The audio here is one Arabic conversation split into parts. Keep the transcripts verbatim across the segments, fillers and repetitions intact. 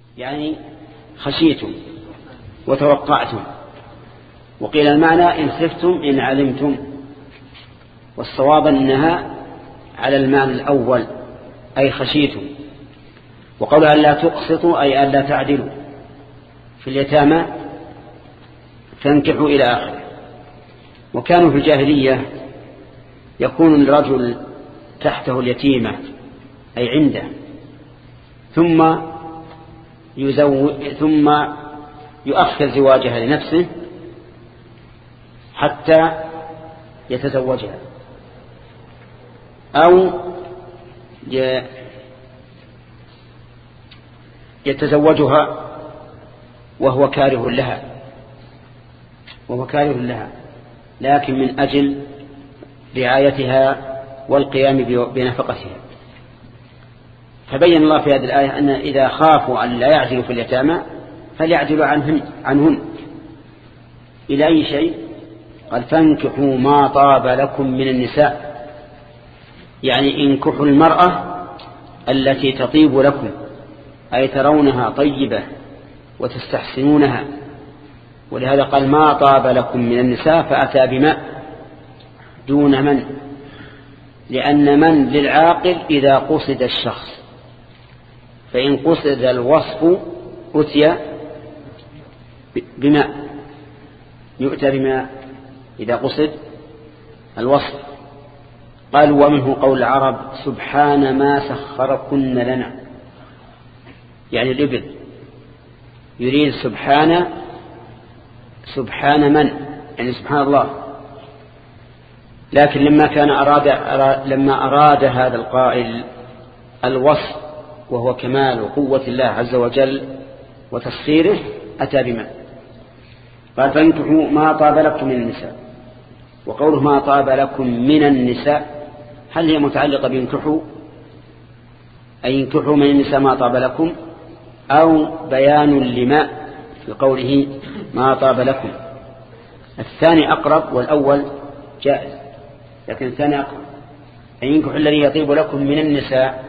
يعني خشيتم وتوقعتم. وقيل المعنى إن خفتم إن علمتم، والصواب أنها على المعنى الأول أي خشيتم. وقولها ألا تقسطوا أي ألا تعدلوا في اليتامى فانكحوا إلى آخره. وكانوا في الجاهلية يكون الرجل تحته اليتيمة أي عنده، ثم يزوج ثم يؤخر زواجها لنفسه حتى يتزوجها، أو يتزوجها وهو كاره لها وهو كاره لها لكن من أجل رعايتها والقيام بنفقتها. فبين الله في هذه الآية أن إذا خافوا أن لا يعزلوا في اليتامى فليعزلوا عنهن, عنهن إلى أي شيء؟ قال فانكحوا ما طاب لكم من النساء، يعني انكحوا المرأة التي تطيب لكم أي ترونها طيبة وتستحسنونها. ولهذا قال ما طاب لكم من النساء فأتى بماء دون من، لأن من للعاقل إذا قصد الشخص، فإن قصد الوصف أتي بماء، يؤتى بماء إذا قصد الوصف. قال ومنه قول العرب سبحان ما سخركن لنا، يعني الإبل يريد سبحان سبحان من، يعني سبحان الله. لكن لما كان أراد لما أراد هذا القائل الوصف وهو كمال قوة الله عز وجل وتسخيره أتى بمن. قال فانكحوا ما طاب لكم من النساء. وقوله ما طاب لكم من النساء هل هي متعلقة بانكحوا أي انكحوا من النساء ما طاب لكم، أو بيان لما في قوله ما طاب لكم؟ الثاني أقرب والأول جائز، لكن الثاني أقرب. أن ينكحوا الذي يطيب لكم من النساء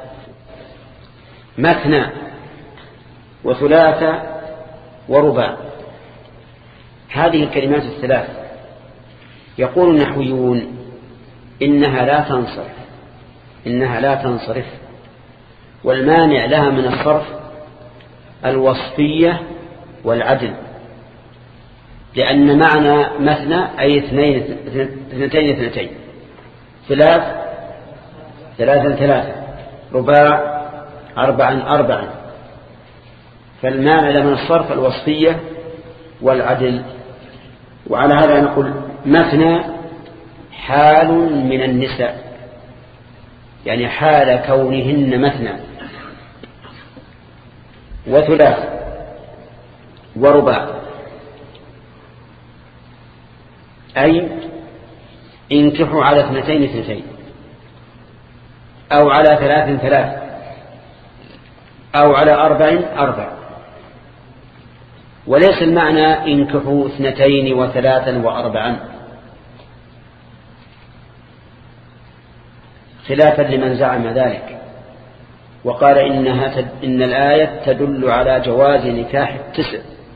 مثنى وثلاثة ورباع. هذه الكلمات الثلاث يقول النحويون إنها لا تنصرف إنها لا تنصرف والمانع لها من الصرف الوصفية والعدل، لأن معنى مثنى أي اثنين اثنتين اثنتين، ثلاث ثلاثا ثلاثة، رباع أربعا أربعا. فالمانع لها من الصرف الوصفية والعدل. وعلى هذا نقول مثنى حال من النساء، يعني حال كونهن مثنى، وثلاث ورباع أي انكحوا على اثنتين اثنتين، أو على ثلاث ثلاث، أو على أربع أربع. وليس المعنى انكحوا اثنتين وثلاثا وأربعا، خلافا لمن زعم ذلك وقال إنها تد... إن الآية تدل على جواز نكاح التسع،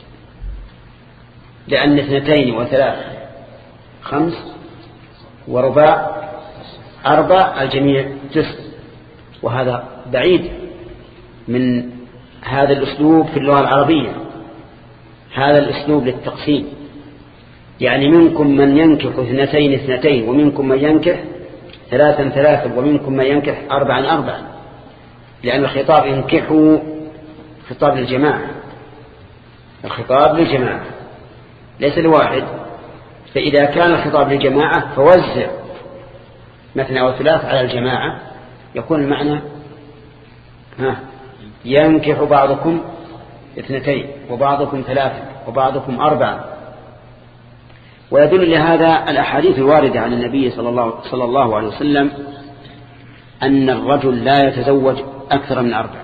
لأن اثنتين وثلاث خمس ورباع أربع الجميع تسع، وهذا بعيد من هذا الأسلوب في اللغة العربية. هذا الأسلوب للتقسيم، يعني منكم من ينكح اثنتين اثنتين، ومنكم من ينكح ثلاثا ثلاثا، ومنكم من ينكح أربعا أربعا، لأن الخطاب ينكحوا خطاب للجماعة، الخطاب للجماعة ليس لواحد. فإذا كان الخطاب للجماعة فوزع مثنى وثلاث على الجماعة، يكون المعنى ها ينكح بعضكم اثنتين وبعضكم ثلاثة وبعضكم أربعة. ويدل لهذا الأحاديث الواردة عن النبي صلى الله, صلى الله عليه وسلم أن الرجل لا يتزوج أكثر من أربع.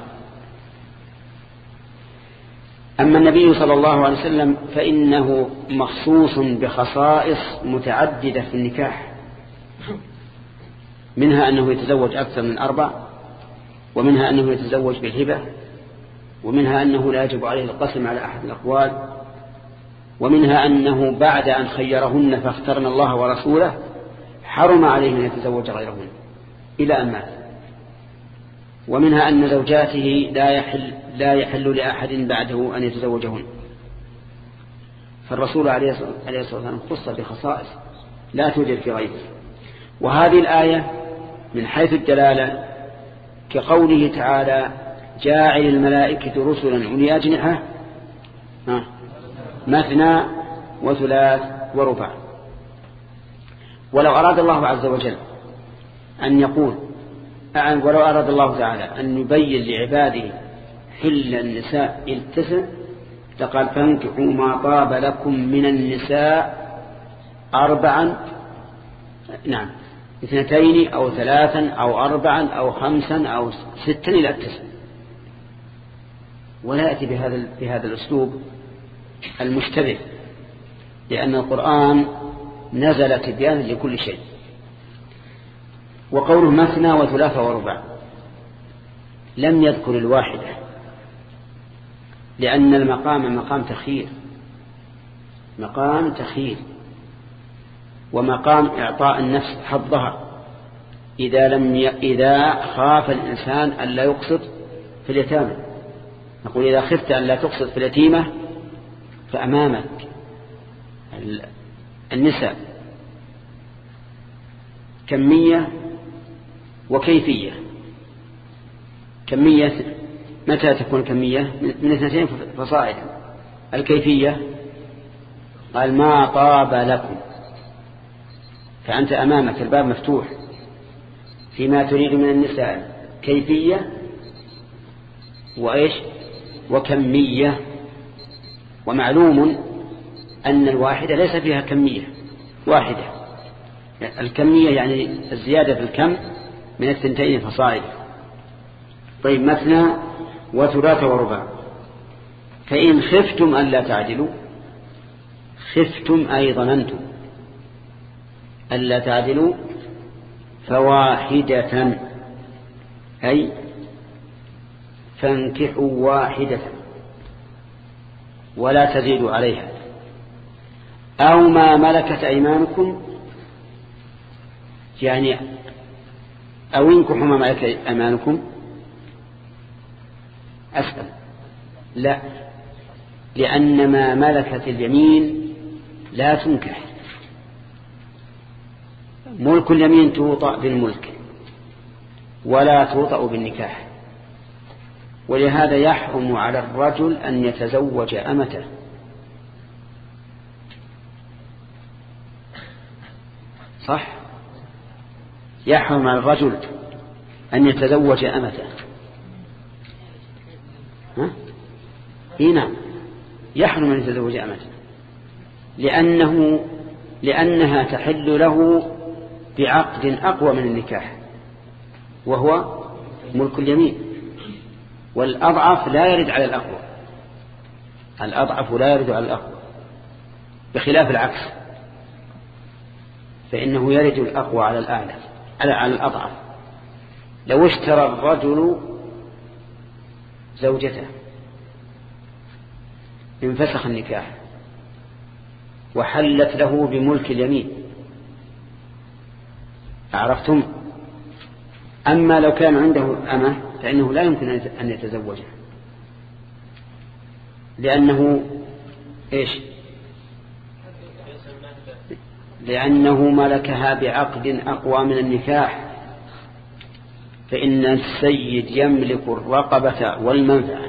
أما النبي صلى الله عليه وسلم فإنه مخصوص بخصائص متعددة في النكاح، منها أنه يتزوج أكثر من أربع، ومنها أنه يتزوج بالهبة، ومنها أنه لا يجب عليه القسم على أحد الأقوال، ومنها أنه بعد أن خيرهن فاخترن الله ورسوله حرم عليه أن يتزوج غيرهن إلى أن مات. ومنها أن زوجاته لا يحل, لا يحل لأحد بعده أن يتزوجهن، فالرسول عليه الصلاة والسلام خص بخصائص لا توجد في غيره. وهذه الآية من حيث الدلالة كقوله تعالى جاعل الملائكة رسلا أولي أجنحة مثنى وثلاث ورباع. ولو أراد الله عز وجل أن يقول ولو أراد الله تعالى أن يبين لعباده حل النساء التسع لقال فانكحوا ما طاب لكم من النساء أربعا، نعم اثنتين أو ثلاثا أو أربعا أو خمسا أو ستا إلى التسع، ولا يأتي بهذا بهذا الأسلوب المشتبه، لأن القرآن نزل تبيانا لكل شيء. وقوله مثنى وثلاث وربع لم يذكر الواحدة، لأن المقام مقام تخيير، مقام تخيير ومقام إعطاء النفس حظها إذا لم ي... إذا خاف الإنسان أن لا يقصد في اليتامى. نقول إذا خفت أن لا تقصد في اليتيمة فأمامك النساء كمية وكيفية. كمية متى تكون كمية؟ من اثنتين فصاعدا. الكيفية قال ما طاب لكم، فأنت أمامك الباب مفتوح فيما تريد من النساء كيفية وإيش وكمية. ومعلوم أن الواحدة ليس فيها كمية واحدة، الكمية يعني الزيادة في الكم من الثنتين فصاعدا. طيب مثنى وثلاث ورباع. فإن خفتم أن لا تعدلوا، خفتم أي ظننتم أن لا تعدلوا فواحدة أي فانكحوا واحدة ولا تزيدوا عليها، أو ما ملكت أيمانكم، يعني أو انكحوا ما ملكت أيمانكم. أسأل لا، لأن ما ملكت اليمين لا تنكح. ملك اليمين توطأ بالملك ولا توطأ بالنكاح، ولهذا يحرم على الرجل أن يتزوج أمته. صح؟ يحرم على الرجل أن يتزوج أمته. ها؟ إيه نعم، يحرم أن يتزوج أمته لأنه لأنها تحل له بعقد أقوى من النكاح وهو ملك اليمين، والأضعف لا يرد على الأقوى، الأضعف لا يرد على الأقوى، بخلاف العكس فإنه يرد الأقوى على الأعلى على الأضعف. لو اشترى الرجل زوجته انفسخ النكاح وحلت له بملك اليمين، عرفتم؟ أما لو كان عنده أمة فإنه لا يمكن أن يتزوجها، لأنه إيش؟ لأنه ملكها بعقد أقوى من النكاح، فإن السيد يملك الرقبة والمنفعة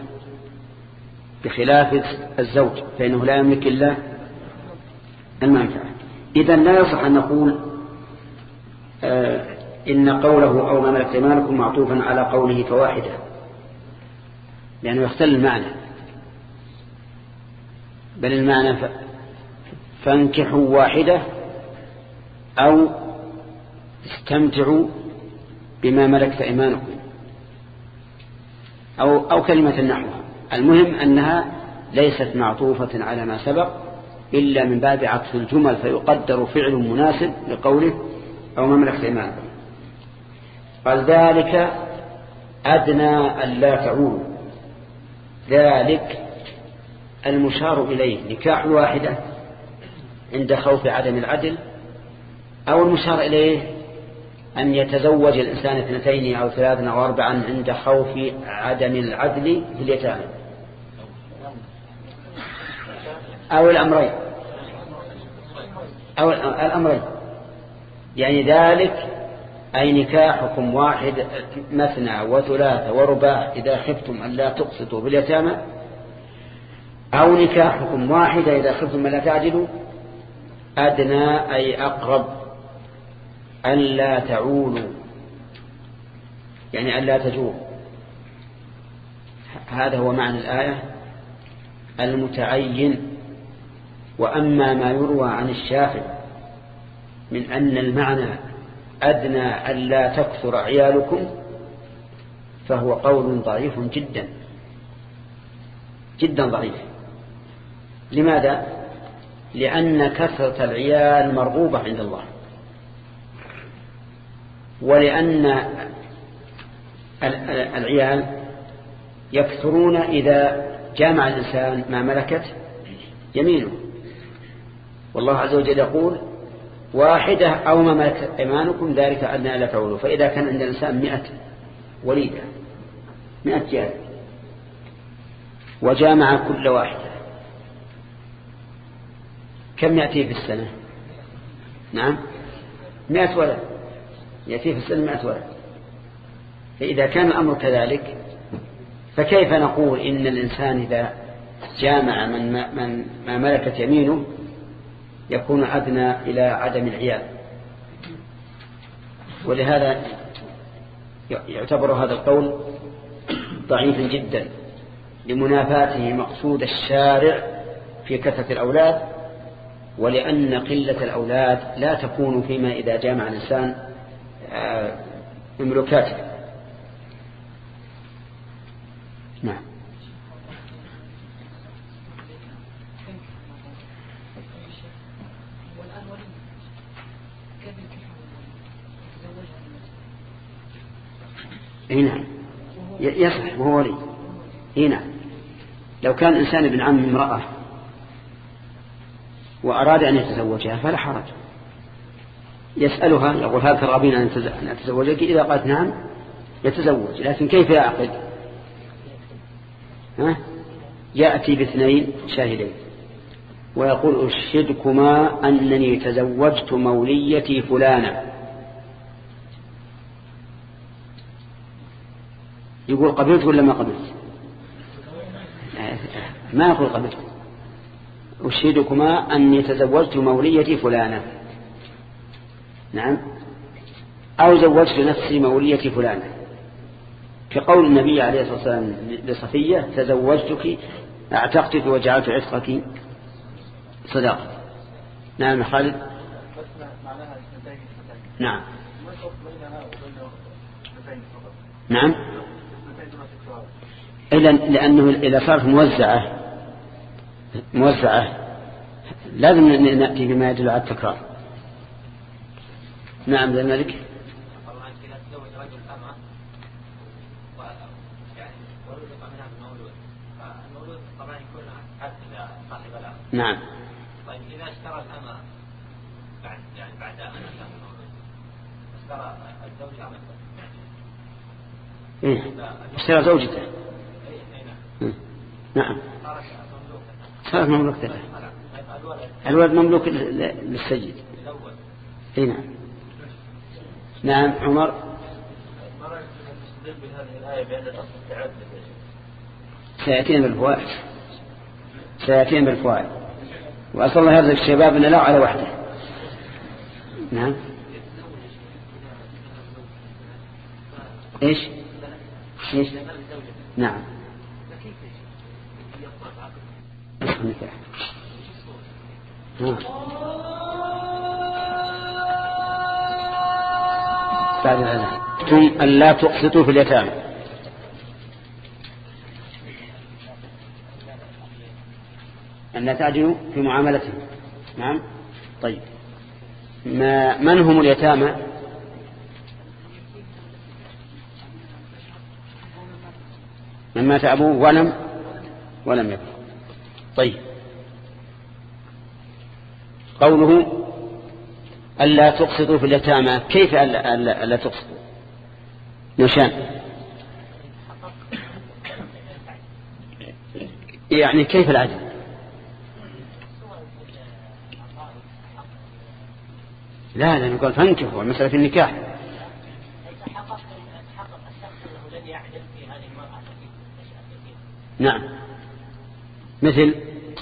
بخلاف الزوج فإنه لا يملك إلا المنفعة. إذن لا يصح أن نقول آه إن قوله أو ما ملكت أيمانكم معطوفا على قوله فواحدة، لأنه يختل المعنى، بل المعنى فانكحوا واحدة أو استمتعوا بما ملكت أيمانكم أو, أو كلمة نحوها. المهم أنها ليست معطوفة على ما سبق إلا من باب عطف الجمل، فيقدر فعل مناسب لقوله أو ما ملكت أيمانكم. قال ذلك أدنى أن لا تعولوا، ذلك المشار إليه نكاح الواحدة عند خوف عدم العدل، أو المشار إليه أن يتزوج الإنسان اثنتين أو ثلاثا أو أربعا عند خوف عدم العدل في اليتامى، أو الأمرين أو الأمرين يعني ذلك أي نكاحكم واحد مثنى وثلاثة ورباع إذا خفتم أن لا تقسطوا باليتامى، أو نكاحكم واحدة إذا خفتم أن لا تعدلوا، أدنى أي أقرب أن لا تعولوا يعني أن لا تجور. هذا هو معنى الآية المتعين. وأما ما يروى عن الشافعي من أن المعنى أدنى أن لا تكثر عيالكم فهو قول ضعيف جدا جدا ضعيف. لماذا؟ لأن كثرة العيال مرغوبة عند الله، ولأن العيال يكثرون إذا جامع الإنسان ما ملكت يمينه، والله عز وجل يقول واحدة أو ما ملكت أيمانكم ذلك أدنى ألا تعولوا. فإذا كان عند الإنسان مئة وليدة مئة جال وجامع كل واحدة كم يأتي في السنة؟ نعم مئة ولد يأتي في السنة مئة ولد. فإذا كان الأمر كذلك فكيف نقول إن الإنسان إذا جامع من ما, من ما ملكت يمينه يكون أدنى إلى عدم العيال؟ ولهذا يعتبر هذا القول ضعيفا جدا لمنافاته مقصود الشارع في كثرة الأولاد، ولأن قلة الأولاد لا تكون فيما إذا جامع الإنسان مملوكاته. نعم. هنا يصح وهو ولي. هنا لو كان إنسان ابن عم امرأة وأراد أن يتزوجها فلا حرج، يسألها يقول هل ترغبين أن أتزوجك؟ إذا قالت نعم يتزوج. لكن كيف يعقد؟ ها؟ يأتي باثنين شاهدين ويقول أشهدكما أنني تزوجت موليتي فلانة. يقول قبلت ولا ما قبلت؟ ما يقول قبلت. أشهدكما أني تزوجت موليتي فلانة. نعم. أو زوجت نفسي موليتي فلانة، كقول النبي عليه الصلاة والسلام لصفية تزوجتك اعتقتك وجعلت عتقك صداقة. نعم خالد. نعم نعم إلا لأنه إذا صارت موزعة موزعة لازم نأتي بما يدل على التكرار. نعم ذلك. نعم. طيب إذا اشترى الأمة بعد يعني بعد أن أتاه المولود اشترى الزوجة مثلا. إيه اشترى زوجته. إيه نعم. نعم. صارت مملوكة له. الولد مملوك للسيد. إيه نعم. نعم عمر. ما رأيك في بهذه الآية بأن الأصل التعدد؟ سيأتين بالفوائد سيأتين بالفوائد وأصل الله يرزق الشباب أن لا على وحده. نعم. إيش إيش نعم. ها. بعد الأذان ثم أن لا تقسطوا في اليتامى. أن لا تعجلوا في معاملتهم. نعم. طيب ما من هم اليتامى؟ من مات أبوه ولم ولم يبلغ. طيب، قوله ألا تقسطوا في اليتامى، كيف ألا, ألا, ألا تقسطوا؟ نشان يعني كيف العدل؟ لا لا نقول فانكحوا، مسألة النكاح. نعم، مثل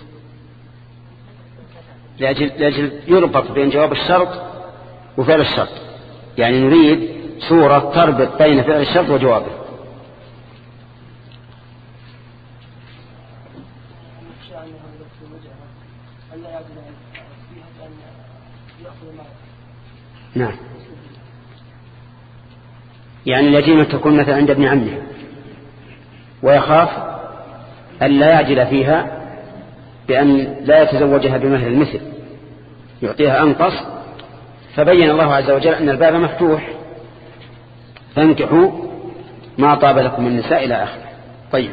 لأجل, لأجل يربط بين جواب الشرط وفعل الشرط، يعني نريد صورة تربط بين فعل الشرط وجوابه. نعم، يعني اليتيمة تكون مثلا عند ابن عمه ويخاف أن لا يعجل فيها بأن لا يتزوجها بمهر المثل، يعطيها أنقص، فبين الله عز وجل أن الباب مفتوح، فانكحوا ما طاب لكم من النساء إلى آخره. طيب،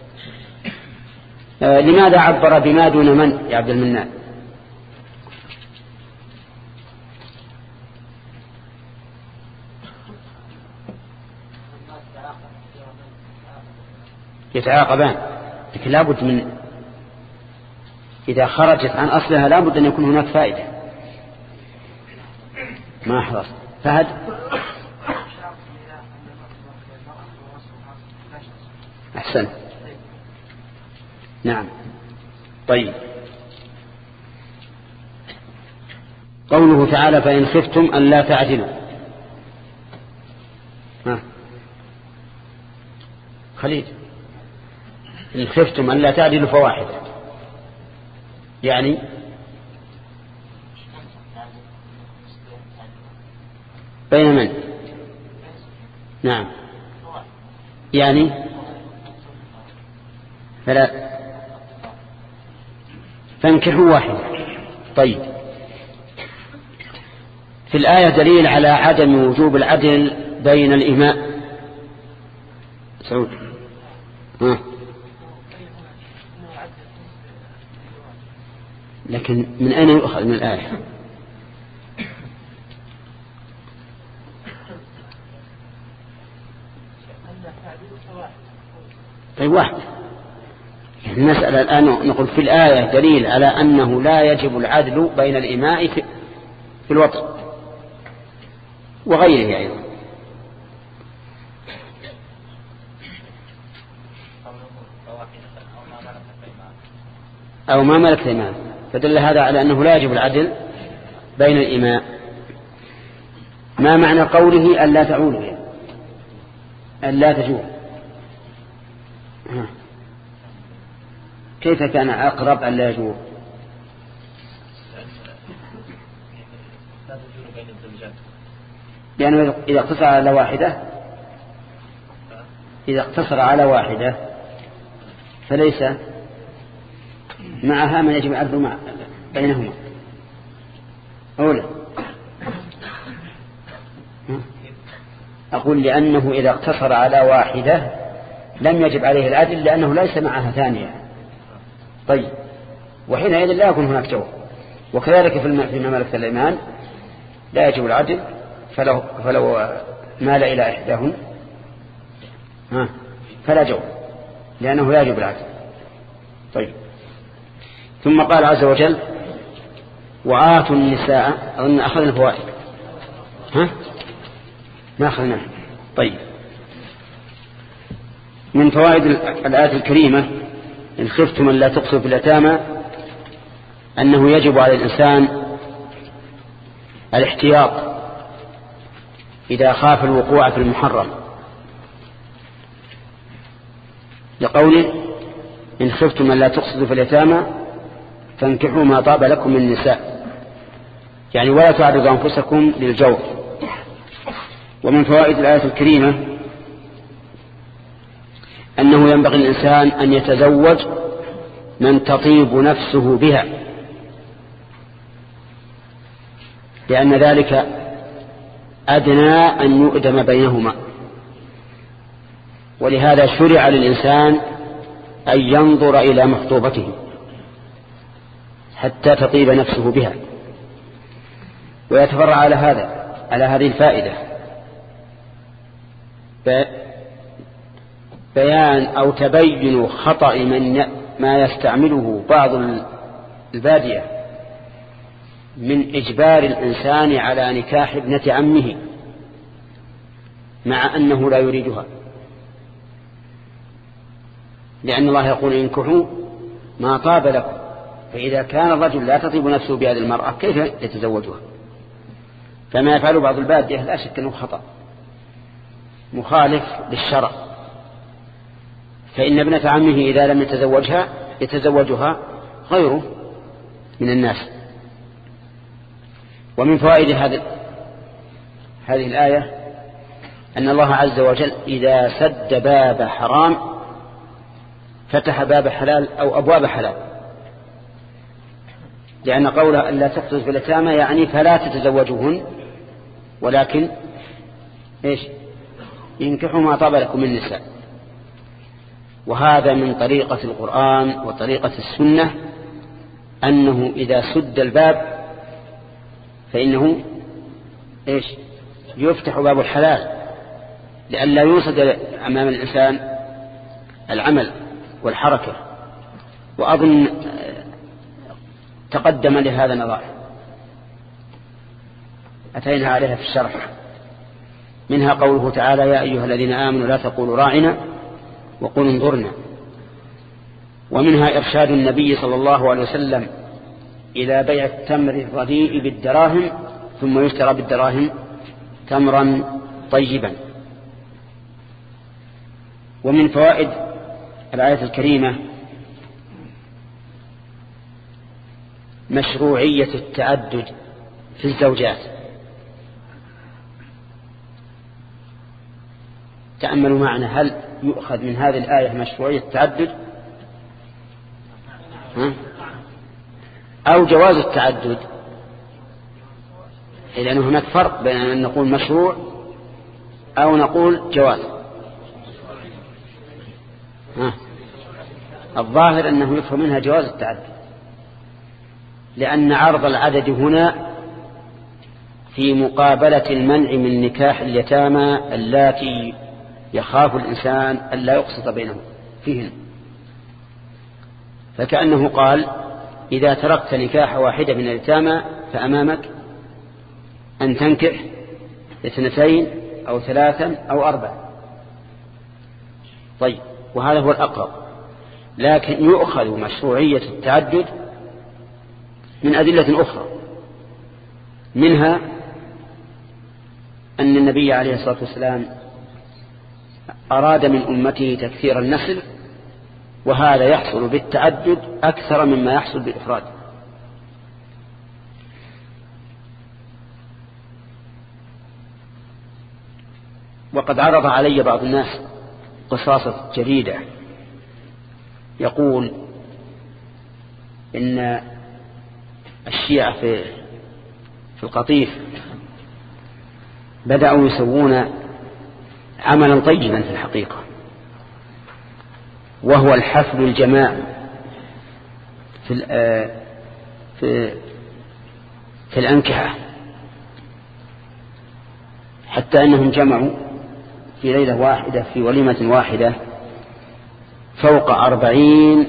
آه لماذا عبر بما دون من يا عبد المنان؟ يتعاقبان، لكن لابد من إذا خرجت عن أصلها لابد أن يكون هناك فائدة. ما حرص فهد. أحسن، نعم. طيب، قوله تعالى فإن خفتم أن لا تعدلوا، ها خليل، إن خفتم أن لا تعدلوا فواحدة، يعني بين من؟ نعم، يعني فلا فانكحوا واحدة. طيب، في الآية دليل على عدم وجوب العدل بين الإماء. سعود، ها. لكن من أين يؤخذ من الآية؟ طيب، واحد. المسألة الآن نقول في الآية دليل على أنه لا يجب العدل بين الإماء في الوطن وغيره أيضا. أو ما ملكت إماء، فدل هذا على أنه لا يجب العدل بين الإماء. ما معنى قوله ألا تعولوا، ألا تجول؟ كيف كان أقرب ألا يجول؟ لأنه إذا اقتصر على واحدة إذا اقتصر على واحدة فليس معها من يجب العدل مع بينهما. أولا أقول لأنه إذا اقتصر على واحدة لم يجب عليه العدل لأنه ليس معها ثانية. طيب، وحينئذ لا يكون هناك جواب. وكذلك في مملكة الإيمان لا يجب العدل، فلو, فلو مال إلى إحداهن فلا جواب لأنه لا يجب العدل. طيب، ثم قال عز وجل وآتوا النساء. أظن أخذنا فوائد، ها ما أخذنا. طيب، من فوائد الآية الكريمة إن خفتم أن لا تقسطوا في اليتامى أنه يجب على الإنسان الاحتياط إذا خاف الوقوع في المحرم، لقوله إن خفتم أن لا تقسطوا في اليتامى فانكحوا ما طاب لكم من النساء، يعني ولا تعرضوا أنفسكم للجور. ومن فوائد الآية الكريمة أنه ينبغي الإنسان أن يتزوج من تطيب نفسه بها، لأن ذلك أدنى أن يؤدم بينهما. ولهذا شرع للإنسان أن ينظر إلى مخطوبته حتى تطيب نفسه بها. ويتفرع على هذا على هذه الفائدة بيان أو تبين خطأ من ما يستعمله بعض البادية من إجبار الإنسان على نكاح ابنة عمه مع أنه لا يريدها، لأن الله يقول انكحوا ما طاب لكم، فإذا كان الرجل لا تطيب نفسه بهذه المرأة كيف يتزوجها؟ فما يفعل بعض البادية لا شك أنه خطأ مخالف للشرع، فإن ابنة عمه إذا لم يتزوجها يتزوجها غيره من الناس. ومن فوائد هذه هذه الآية أن الله عز وجل إذا سد باب حرام فتح باب حلال أو أبواب حلال، لأن قوله ألا تقتلوا في اليتامى يعني فلا تتزوجوهن، ولكن إيش ينكحوا ما طاب لكم من النساء. وهذا من طريقة القرآن وطريقة السنة أنه إذا سد الباب فإنه إيش يفتح باب الحلال لئلا يوصد أمام الإنسان العمل والحركة. وأظن تقدم لهذا نظائر أتينا عليها في الشرح، منها قوله تعالى يا أيها الذين آمنوا لا تقولوا راعنا وقولوا انظرنا. ومنها إرشاد النبي صلى الله عليه وسلم إلى بيع التمر الرديء بالدراهم ثم يشترى بالدراهم تمرا طيبا. ومن فوائد الآية الكريمة مشروعية التعدد في الزوجات. تأملوا معنا، هل يؤخذ من هذه الآية مشروعية التعدد أو جواز التعدد؟ لأن هناك فرق بين أن نقول مشروع أو نقول جواز. ها. الظاهر أنه يفهم منها جواز التعدد، لأن عرض العدد هنا في مقابلة المنع من نكاح اليتامى اللاتي يخاف الإنسان أن لا يقسط بينهم فيهن. فكأنه قال إذا تركت نكاح واحدة من اليتامى فأمامك أن تنكح اثنتين أو ثلاثا أو أربعة. طيب، وهذا هو الأقرب، لكن يؤخذ مشروعية التعدد من أدلة أخرى، منها أن النبي عليه الصلاة والسلام أراد من أمته تكثير النسل، وهذا يحصل بالتعدد أكثر مما يحصل بالإفراد. وقد عرض علي بعض الناس قصاصة جديدة يقول إن الشيعة في في القطيف بدأوا يسوون عملا طيبا في الحقيقة، وهو الحفل الجماعي في في في الأنكحة، حتى أنهم جمعوا في ليلة واحدة في وليمة واحدة فوق أربعين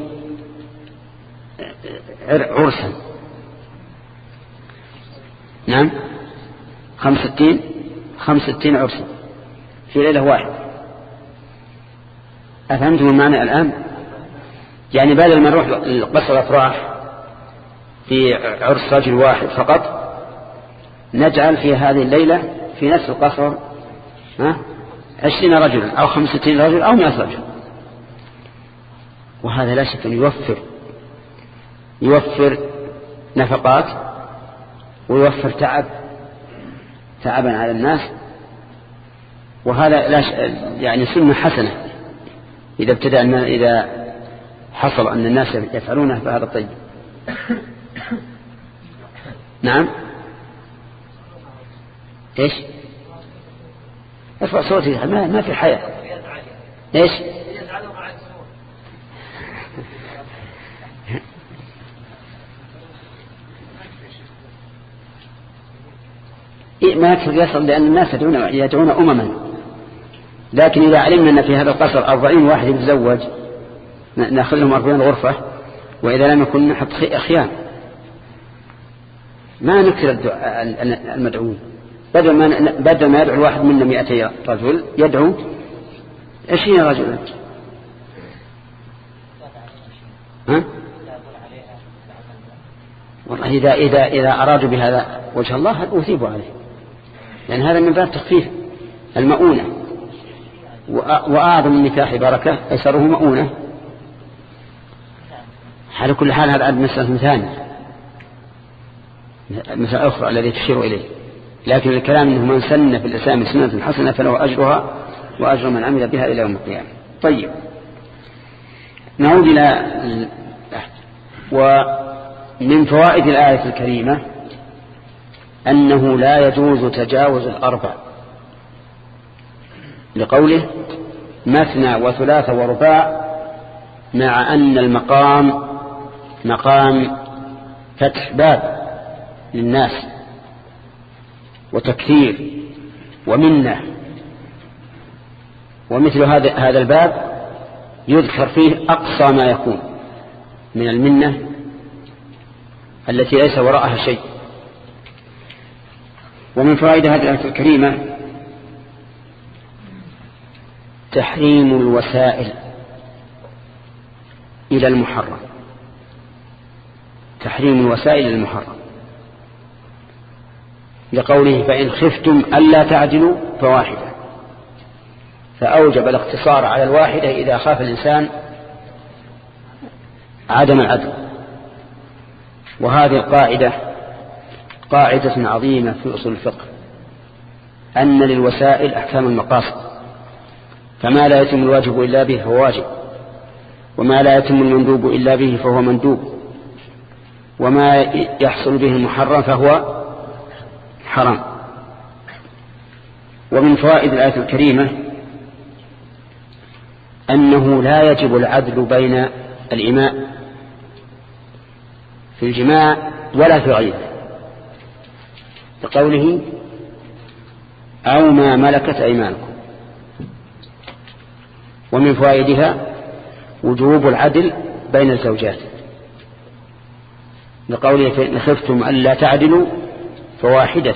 عرسا. نعم، خمسة وستين عرسا في ليلة واحدة. أفهمتم المعنى الآن؟ يعني بدل ما نروح قصر الأفراح في عرس رجل واحد فقط، نجعل في هذه الليلة في نفس القصر ها عشرين رجل أو خمسين رجل أو مئة رجل. وهذا لا شك أن يوفر يوفر نفقات ويوفر تعب تعبا على الناس. وهذا لا يعني سنة حسنة إذا ابتدأ أن إذا حصل أن الناس يفعلونه فهذا طيب. نعم، إيش؟ ارفع صوتي، ما ما في حياة. إيش؟ ما يكفي يصل، لأن الناس يدعون, يدعون أمما. لكن إذا علمنا أن في هذا القصر أربعين واحد يتزوج نأخذ لهم أربعين غرفة، وإذا لم يكن نحط أخيان، ما نكثر المدعوين. بدل ما, بدل ما يدعو الواحد منا مئتي رجل يدعو عشرين رجلا. ها؟ والله إذا, إذا, إذا أرادوا بهذا وجه الله أثيبوا عليه، لأن هذا من باب تخفيف المؤونة. وأعظم النكاح بركة أيسره مؤونة. على كل حال هذا مسألة ثانية، مسألة أخرى الذي تشير إليه. لكن الكلام أنه من سن في الإسلام سنة حسنة فله أجرها وأجر من عمل بها إلى يوم القيامة. طيب، نعود إلى ومن فوائد الآية الكريمة أنه لا يجوز تجاوز الأربع، لقوله مثنى وثلاث ورباع، مع أن المقام مقام فتح باب للناس وتكثير ومنة، ومثل هذا هذا الباب يذكر فيه أقصى ما يكون من المنة التي ليس وراءها شيء. ومن فوائد هذه الآية الكريمة تحريم الوسائل إلى المحرم، تحريم الوسائل إلى المحرم، لقوله فإن خفتم ألا تعدلوا فواحدة، فأوجب الاقتصار على الواحدة إذا خاف الإنسان عدم العدل. وهذه القاعدة قاعدة عظيمة في أصول الفقه، أن للوسائل أحكام المقاصد، فما لا يتم الواجب إلا به فهو واجب، وما لا يتم المندوب إلا به فهو مندوب، وما يحصل به المحرم فهو حرام. ومن فوائد الآية الكريمة أنه لا يجب العدل بين الإماء في الجماع ولا في غيره، لقوله أو ما ملكت أيمانكم. ومن فوائدها وجوب العدل بين الزوجات، لقوله فإن خفتم ألا تعدلوا فواحدة.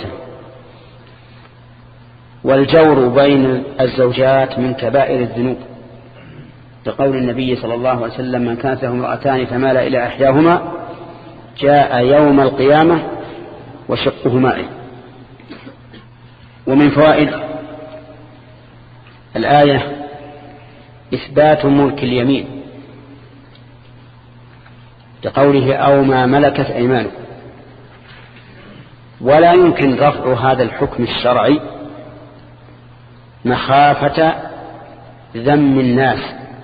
والجور بين الزوجات من كبائر الذنوب، لقول النبي صلى الله عليه وسلم من كانت له امرأتان فمال إلى إحداهما جاء يوم القيامة وشقه مائل. ومن فوائد الآية إثبات ملك اليمين، لقوله أو ما ملكت أيمانكم. ولا يمكن رفع هذا الحكم الشرعي مخافة ذم الناس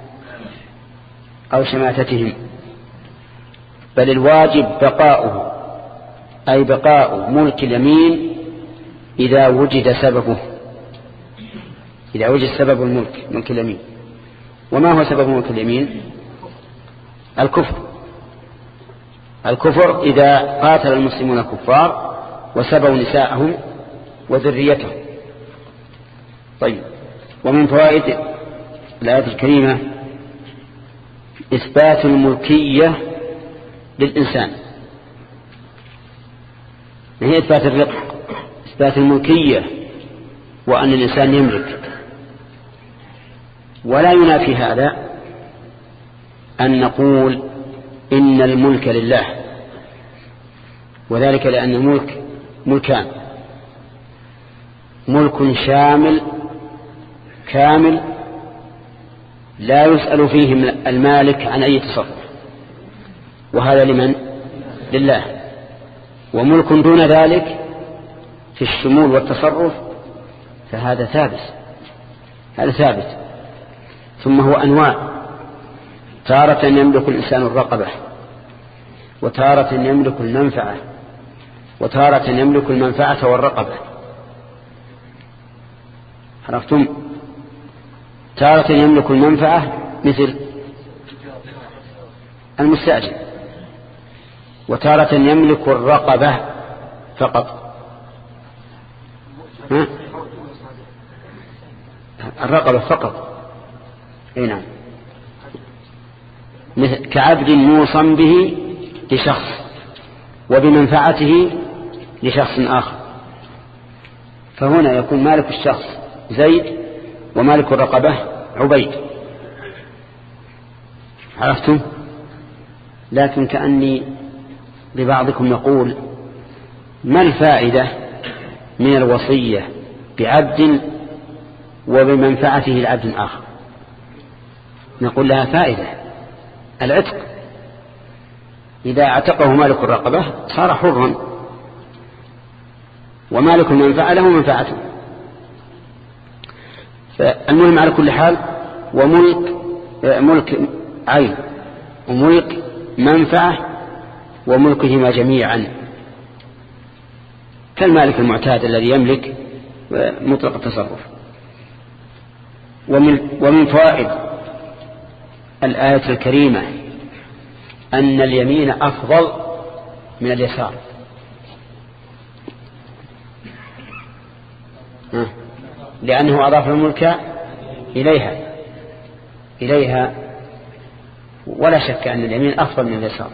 أو شماتتهم، بل الواجب بقاؤه، أي بقاء ملك اليمين إذا وجد سببه، إذا وجد سبب الملك ملك اليمين. وما هو سبب ملك اليمين؟ الكفر. الكفر إذا قاتل المسلمون الكفار وسبوا نساءهم وذريتهم. طيب، ومن فوائد الآية الكريمة إثبات الملكية للإنسان، هي إثبات الرق، إثبات الملكية، وأن الإنسان يملك. ولا ينافي هذا أن نقول إن الملك لله، وذلك لأن الملك ملكان: ملك شامل كامل لا يسأل فيه المالك عن أي تصرف، وهذا لمن؟ لله. وملك دون ذلك في الشمول والتصرف فهذا ثابت، هذا ثابت. ثم هو أنواع: تارة يملك الإنسان الرقبة، وتارة يملك المنفعة، وتارة يملك المنفعة والرقبة. عرفتم؟ تارة يملك المنفعة مثل المستأجر، وتارة يملك الرقبة فقط. ها؟ الرقبة فقط. اي نعم، كعبد موصى به لشخص وبمنفعته لشخص آخر، فهنا يكون مالك الشخص زيد ومالك الرقبة عبيد. عرفتم؟ لكن كأني ببعضكم يقول ما الفائدة من الوصية بعبد وبمنفعته لعبد آخر؟ نقول لها فائدة، العتق، إذا اعتقه مالك الرقبة صار حرا، ومالك المنفعة له منفعته. فالمهم على كل حال، وملك ملك عين وملك منفعة وملكهما جميعا كالمالك المعتاد الذي يملك مطلق التصرف. ومن, ومن فوائد الآية الكريمة أن اليمين أفضل من اليسار. لأنه أضاف الملك إليها إليها ولا شك أن اليمين أفضل من اليسار،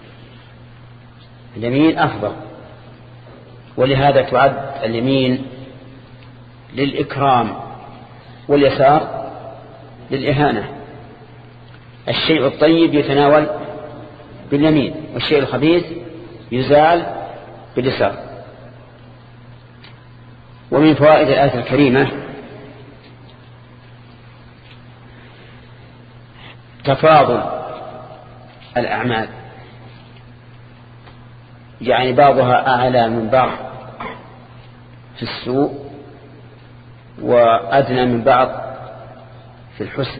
اليمين أفضل. ولهذا تعد اليمين للإكرام واليسار للإهانة. الشيء الطيب يتناول باليمين والشيء الخبيث يزال باليسار. ومن فوائد الآية الكريمة تفاضل الأعمال، يعني بعضها أعلى من بعض في السوء وأدنى من بعض في الحسن،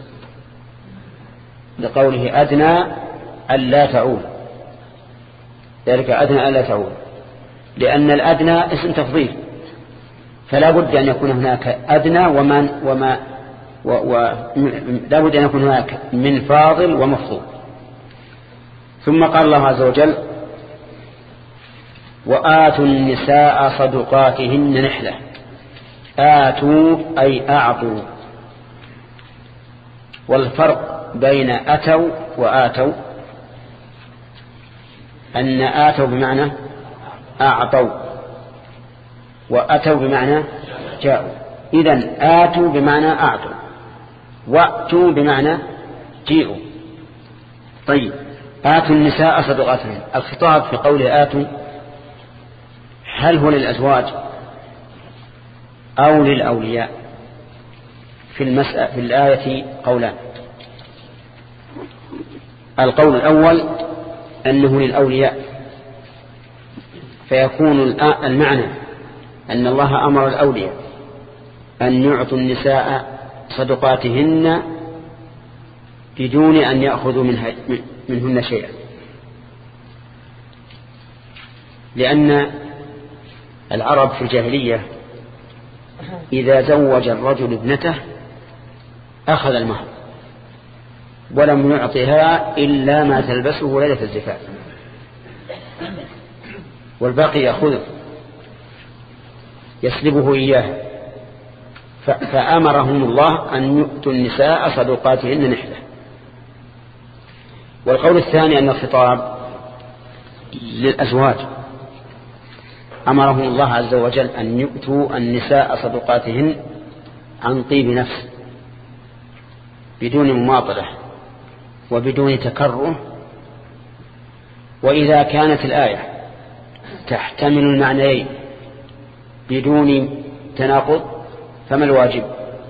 لقوله أدنى ألا تعول، ذلك أدنى ألا تعول، لأن الأدنى اسم تفضيل، فلا بد أن يكون هناك أدنى ومن وما و و لا بد أن يكون هناك من فاضل ومفضول. ثم قال الله عز وجل وآتوا النساء صدقاتهن نحلة. آتوا أي أعطوا، والفرق بين أتوا وآتوا أن آتوا بمعنى أعطوا وأتوا بمعنى جاءوا. إذن آتوا بمعنى أعطوا وأتوا بمعنى جيئوا. طيب، آتوا النساء صدقاتهن، الخطاب في قوله آتوا هل هو للأزواج أو للأولياء؟ في المسألة في الآية قولان. القول الأول أنه للأولياء، فيكون المعنى أن الله أمر الأولياء أن يعطوا النساء صدقاتهن بدون أن يأخذوا منها منهن شيئا، لأن العرب في الجاهلية إذا زوج الرجل ابنته أخذ المهر ولم يعطها إلا ما تلبسه ليلة الزفاف، والباقي يأخذه يسلبه إياه. فأمرهم الله أن يؤتوا النساء صدقاتهن نحلة. والقول الثاني أن الخطاب للأزواج، أمرهم الله عز وجل أن يؤتوا النساء صدقاتهن عن طيب نفس بدون مماطلة وبدون تكره. وإذا كانت الآية تحتمل المعنيين بدون تناقض فما الواجب؟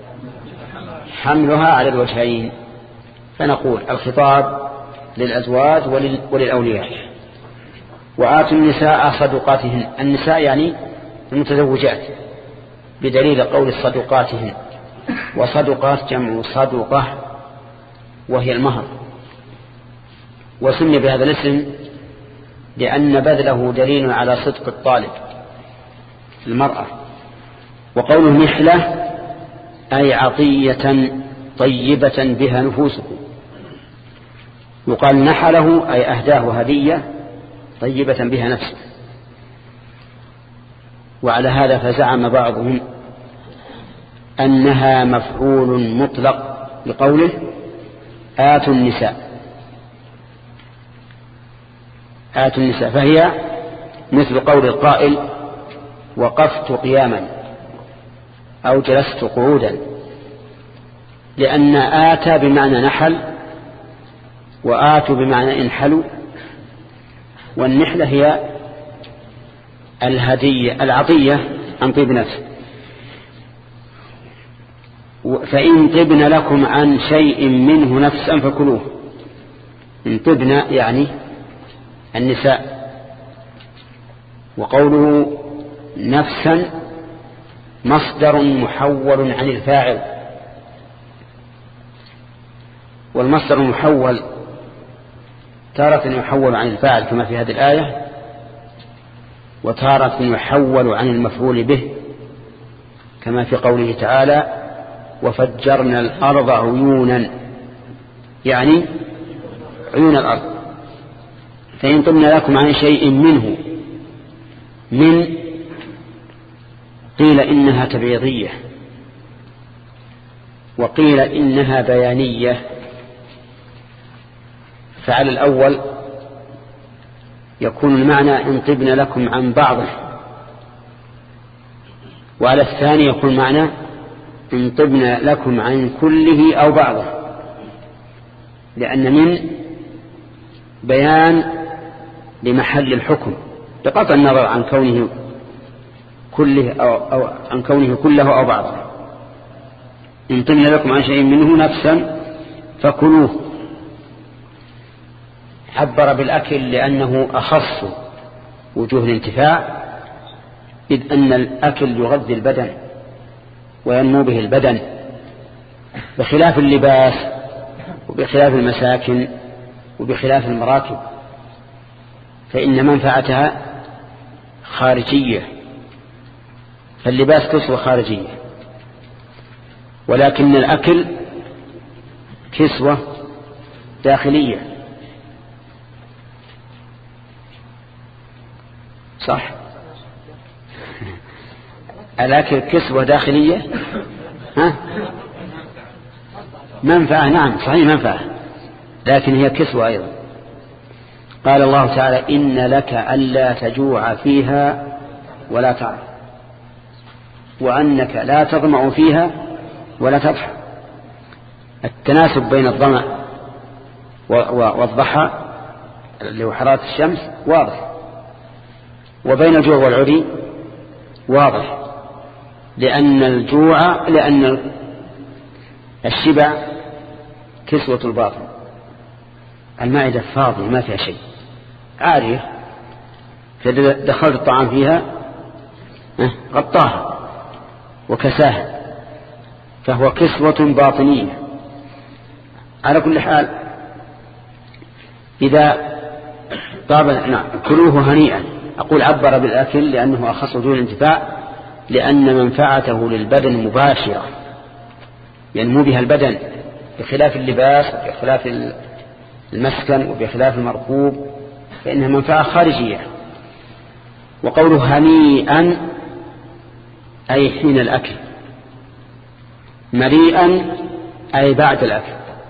حملها على الوجهين. فنقول الخطاب للأزواج وللأولياء. وآتوا النساء صدقاتهن، النساء يعني المتزوجات، بدليل قول صدقاتهن، وصدقات جمع صدقة وهي المهر، وسمي بهذا الاسم لأن بذله دليل على صدق الطالب المرأة. وقوله نحلة أي عطية طيبة بها نفوسكم، يقال نحله أي أهداه هدية طيبة بها نفسه. وعلى هذا فزعم بعضهم أنها مفعول مطلق لقوله آتوا النساء آتوا النساء، فهي مثل قول القائل وقفت قياما أو جلست قعودا، لأن آتى بمعنى نحل، وآتوا بمعنى انحلوا، والنحلة هي الهدية العطية عن طيب نفس. فإن طبن لكم عن شيء منه نفسا فكلوه. إن طبن يعني النساء. وقوله نفسا مصدر محول عن الفاعل، والمصدر المحول تارة يحول عن الفاعل كما في هذه الآية، وتارة يحول عن المفعول به كما في قوله تعالى وفجرنا الأرض عيونا، يعني عيون الأرض. فإن طبن لكم عن شيء منه، من قيل إنها تبعيضية، وقيل إنها بيانية. فعلى الأول يكون المعنى إن طبن لكم عن بعضه، وعلى الثاني يكون معنى إن طبن لكم عن كله أو بعضه، لأن من بيان لمحل الحكم بقطع النظر عن كونه كله أو, أو عن كونه كله أو بعضه. إن طبن لكم عن شيء منه نفسا فكلوه. عبر بالأكل لأنه أخص وجوه الانتفاع، إذ أن الأكل يغذي البدن وينمو به البدن، بخلاف اللباس وبخلاف المساكن وبخلاف المراكب، فإن منفعتها خارجية. فاللباس كسوة خارجية، ولكن الأكل كسوة داخلية. صح، الأكل كسوة داخلية، ها؟ منفعة، نعم صحيح منفعة، لكن هي كسوة أيضا. قال الله تعالى إن لك ألا تجوع فيها ولا تعرى، وأنك لا تظمأ فيها ولا تضحى. التناسب بين الظمأ والضحى اللي هو حرارة الشمس واضح، وبين الجوع والعري واضح، لأن الجوع لأن الشبع كسوة الباطن، المعدة فاضية ما فيها شيء، عارية، فدخلت الطعام فيها غطاها وكساها، فهو كسوة باطنية. على كل حال إذا طاب نعم كلوه هنيئا. أقول عبر بالأكل لأنه أخص وجوه الانتفاع، لأن منفعته للبدن مباشرة ينمو بها البدن، بخلاف اللباس وبخلاف المسكن وبخلاف المركوب، فإنها منفعة خارجية. وقوله هنيئا أي حين الأكل، مريئا أي بعد الأكل،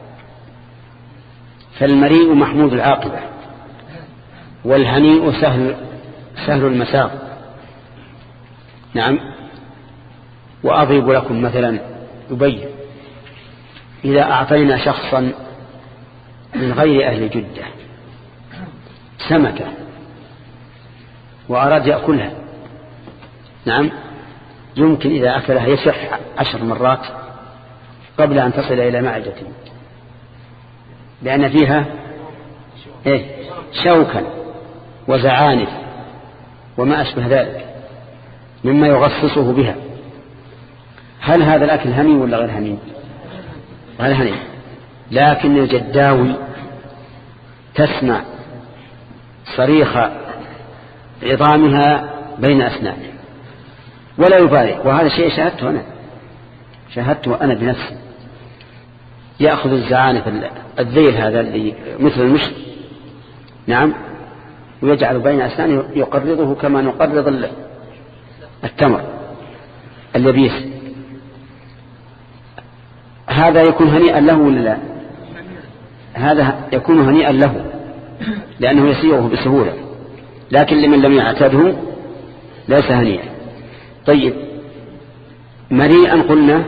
فالمريء محمود العاقبة، والهنيء سهل سهل المساق. نعم. وأضرب لكم مثلا يبين، إذا أعطينا شخصا من غير أهل جدة سمكة وأراد يأكلها، نعم، يمكن إذا أكلها يشح عشر مرات قبل أن تصل إلى معدته، لأن فيها إيه؟ شوكا وزعانف وما أشبه ذلك مما يغصصه بها. هل هذا الأكل هني ولا غير هني؟ غير هني. لكن الجداوي تسمع صريخ عظامها بين أسنانه ولا يبالي، وهذا شيء شاهدته أنا شاهدته أنا بنفسي. يأخذ الزعانف الذيل هذا اللي مثل المشط، نعم، ويجعل بين أسنانه يقرضه كما نقرض التمر اليبيس، هذا يكون هنيئا له ولا لا؟ هذا يكون هنيئا له لأنه يسيره بسهولة، لكن لمن لم يعتده ليس هنيئا. طيب مريئا قلنا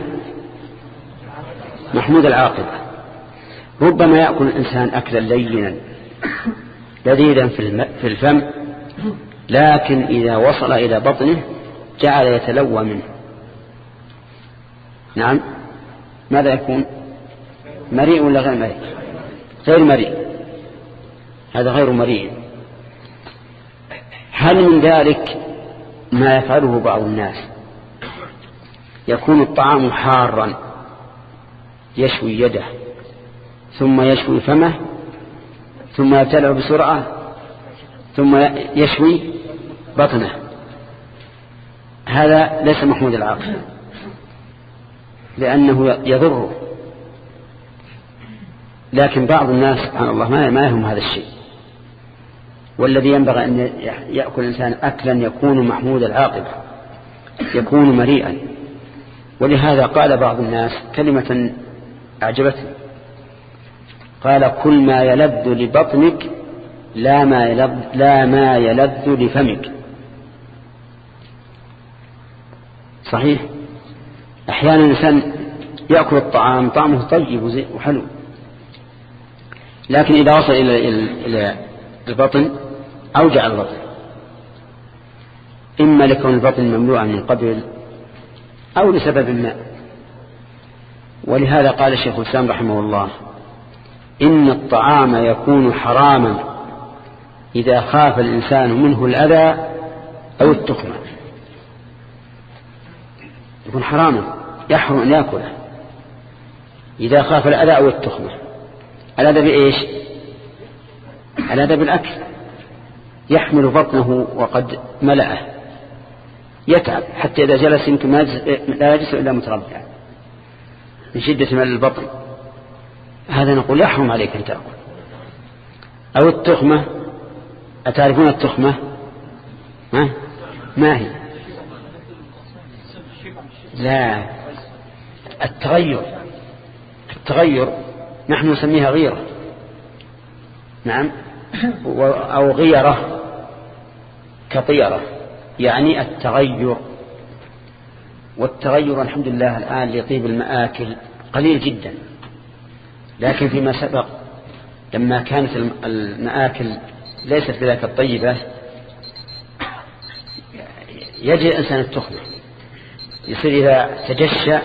محمود العاقبة. ربما يأكل الإنسان أكلا لينا لذيذا في الفم، لكن إذا وصل إلى بطنه جعل يتلوى منه. نعم، ماذا يكون؟ مريء ولا غير مريء؟ غير مريء، هذا غير مريء. هل من ذلك ما يفعله بعض الناس؟ يكون الطعام حارا يشوي يده ثم يشوي فمه ثم يبتلع بسرعة ثم يشوي بطنه، هذا ليس محمود العاقل لأنه يضره. لكن بعض الناس سبحان الله ما يهم هذا الشيء، والذي ينبغي أن يأكل الإنسان أكلا يكون محمود العاقبة، يكون مريئا. ولهذا قال بعض الناس كلمة أعجبتني، قال: كل ما يلذ لبطنك لا ما يلذ, لا ما يلذ لفمك. صحيح، أحيانا الإنسان يأكل الطعام طعمه طيب وحلو، لكن إذا وصل إلى إلى البطن أوجع البطن، إما لكون البطن مملوءا من قبل أو لسبب ما. ولهذا قال الشيخ الإسلام رحمه الله: إن الطعام يكون حراما إذا خاف الإنسان منه الأذى أو التخمة. يكون حراما، يحرم أن يأكله إذا خاف الأذى أو التخمة. الأذى بإيش؟ الأذى بالأكل، يحمل بطنه وقد ملأه، يتعب حتى إذا جلس يمكن لا يجلس إلا متربعا من شدة ملء البطن. هذا نقول يحرم عليك أن تأكل. أو التخمة، أتعرفون التخمة؟ ها؟ ما هي؟ لا، التغير. التغير نحن نسميها غيرة، نعم، أو غيرة كطيرة، يعني التغير. والتغير الحمد لله الآن لطيب المآكل قليل جدا، لكن فيما سبق لما كانت المآكل ليست بذلك الطيبة يجد الإنسان التخمة، يصير إذا تجشى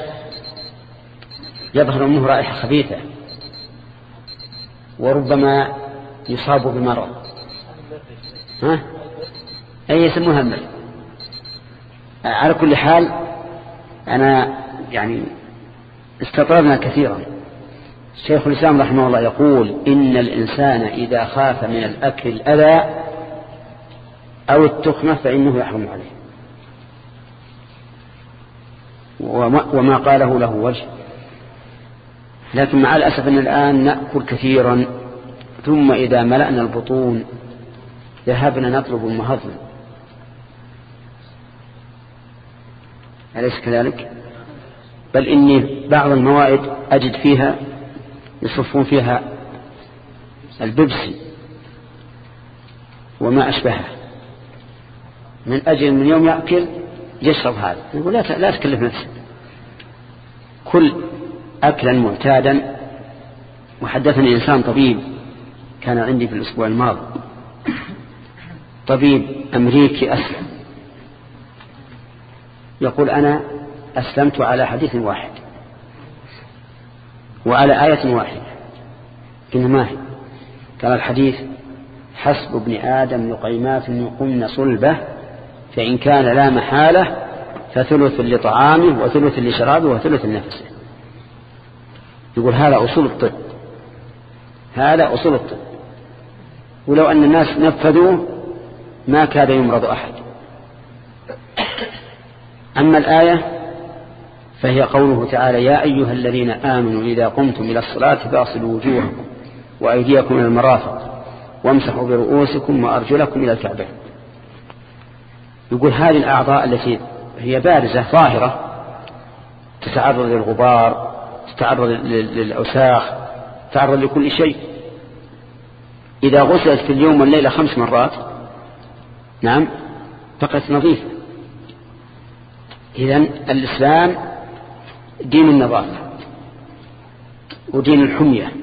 يظهر منه رائحة خبيثة، وربما يصاب بمرض. ها؟ أي يسموها المرض. على كل حال أنا يعني استطردنا كثيرا. شيخ الإسلام رحمه الله يقول: إن الإنسان إذا خاف من الأكل الأذى أو التخمة فإنه يحرم عليه. وما, وما قاله له وجه. لكن مع الأسف أن الآن نأكل كثيرا، ثم إذا ملأنا البطون ذهبنا نطلب المهضم، أليس كذلك؟ بل إني بعض الموائد أجد فيها يصفون فيها البيبسي وما أشبهه، من أجل من يوم يأكل يشرب هذا. يقول: لا لا تكلف نفسك، كل أكلا معتادا. وحدثني إنسان طبيب كان عندي في الأسبوع الماضي، طبيب أمريكي أسلم، يقول: أنا أسلمت على حديث واحد وعلى آية واحدة. قلنا: ما هي؟ قال: الحديث: حسب ابن آدم لقيمات يقمن صلبه، فإن كان لا محالة فثلث لطعامه وثلث لشرابه وثلث لنفسه. يقول: هذا أصول الطب، هذا أصول الطب، ولو أن الناس نفذوه ما كاد يمرض أحد. أما الآية فهي قوله تعالى: يا أيها الذين آمنوا إذا قمتم إلى الصلاة فاغسلوا وجوهكم وأيديكم إلى المرافق وامسحوا برؤوسكم وأرجلكم إلى الكعبين. يقول: هذه الأعضاء التي هي بارزة ظاهرة تتعرض للغبار تتعرض للأوساخ، تتعرض لكل شيء. إذا غسلت في اليوم والليلة خمس مرات نعم بقت نظيفة. إذن الإسلام دين النظافة ودين الحمية،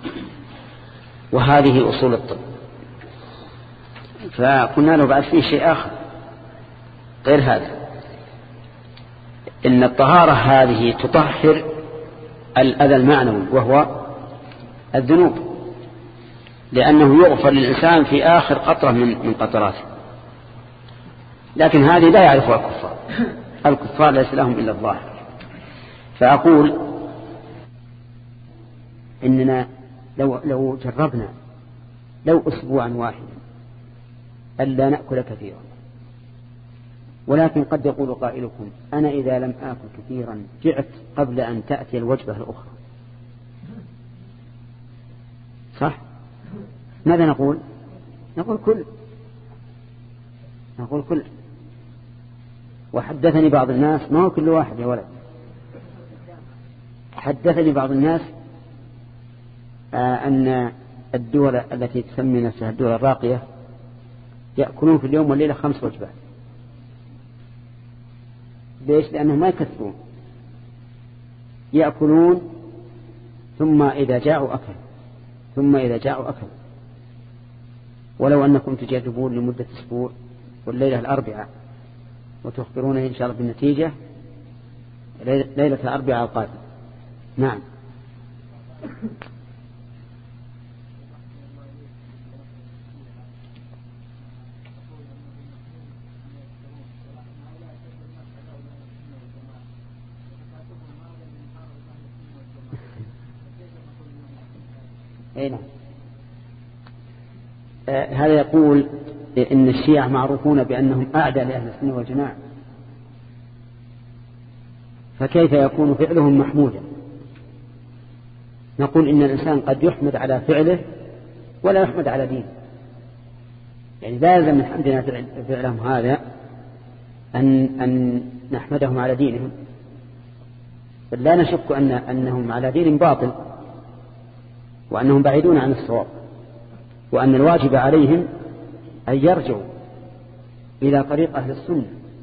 وهذه أصول الطب. فقلنا له بعد فيه شيء آخر غير هذا، إن الطهارة هذه تطهر الأذى المعنوي وهو الذنوب، لأنه يغفر للإنسان في آخر قطرة من من قطراته. لكن هذه لا يعرفها الكفار، الكفار ليس لهم إلا الظاهر. فأقول إننا لو لو جربنا لو أسبوعا واحدا ألا نأكل كثيرا، ولكن قد يقول قائلكم أنا إذا لم آكل كثيرا جعت قبل أن تأتي الوجبة الأخرى، صح؟ ماذا نقول؟ نقول كل نقول كل وحدثني بعض الناس، ما هو كل واحد يا ولد، حدثني بعض الناس آه أن الدول التي تسمي نفسها الدول الراقية يأكلون في اليوم والليلة خمس وجبات. ليش؟ لأنهم ما يكثرون، يأكلون ثم إذا جاءوا أكل ثم إذا جاءوا أكل. ولو أنكم تجربون لمدة أسبوع والليلة الأربعاء وتخبرونه إن شاء الله بالنتيجة ليلة الأربعاء القادم. نعم. أي نعم. آه هذا يقول إن الشيعة معروفون بأنهم أعدى لأهل السنة والجماعة، فكيف يكون فعلهم محمودا؟ نقول إن الإنسان قد يحمد على فعله ولا يحمد على دينه، يعني لا يلزم من حمدنا فعلهم هذا أن, أن نحمدهم على دينهم، بل لا نشك أن أنهم على دين باطل وأنهم بعيدون عن الصواب، وأن الواجب عليهم أن يرجعوا إلى طريق أهل السنة.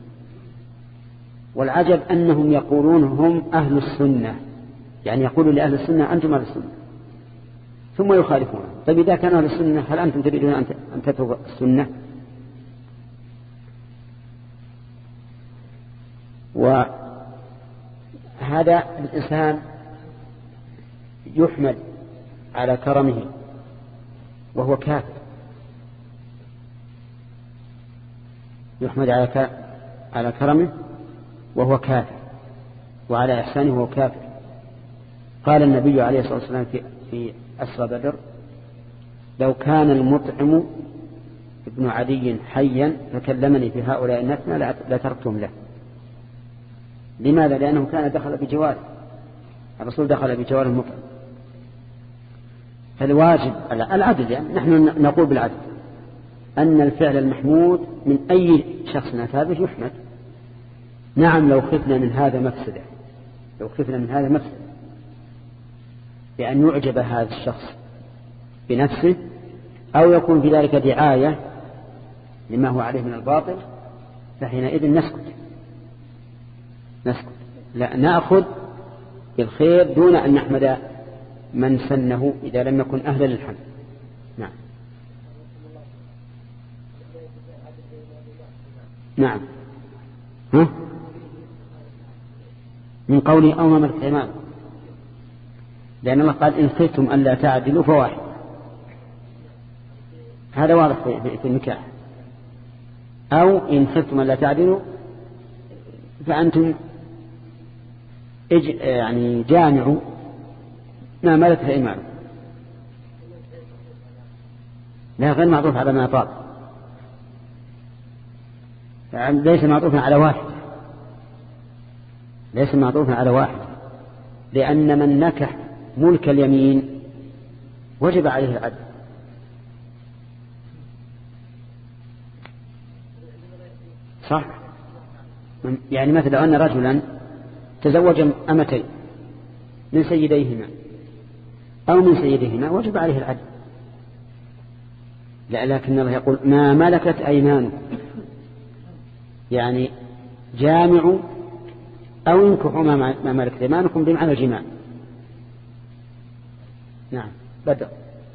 والعجب أنهم يقولون هم أهل السنة، يعني يقولوا لأهل السنة أنتم أهل السنة ثم يخالفون. طيب إذا كانوا أهل السنة هل أنتم تريدون أن تتركوا السنة؟ وهذا الإنسان يحمد على كرمه وهو كافر، يحمد على على كرمه وهو كافر، وعلى إحسانه وهو كافر. قال النبي عليه الصلاة والسلام في في أسرى بدر: لو كان المطعم ابن عدي حيا فكلمني في هؤلاء الناس لتركتهم له. لماذا؟ لأنه كان دخل بجواره، الرسول دخل بجوار المطعم. فالواجب العدل، يعني نحن نقول بالعدل أن الفعل المحمود من أي شخص أتى به يحمد. نعم لو خفنا من هذا مفسدة، لو خفنا من هذا مفسدة بأن يعجب هذا الشخص بنفسه أو يكون في ذلك دعاية لما هو عليه من الباطل، فحينئذ نسكت نسكت لا نأخذ بالخير دون أن نحمد من سنه إذا لم يكن أهلا للحمد. نعم. نعم. ها؟ من قولي أو ما ملكت أيمانكم، لأن الله قال إن خفتم أن لا تعدلوا فواحد، هذا واضح في النكاح. أو إن خفتم أن لا تعدلوا فأنتم يعني جامعوا ما ملكت أيمانكم. لا، غير معطوف على ما طاب، ليس معطوفا على واحد، ليس معطوفا على واحد، لأن من نكح ملك اليمين وجب عليه العدل. صح؟ يعني مثلا أن رجلا تزوج أمتين من سيديهما أو من سيدهما وجب عليه العدل. لا، لكن الله يقول ما ملكت أيمانكم، يعني جامعوا أو انكحوا ما ملكت أيمانكم بمعنى الجماع. نعم بدأ.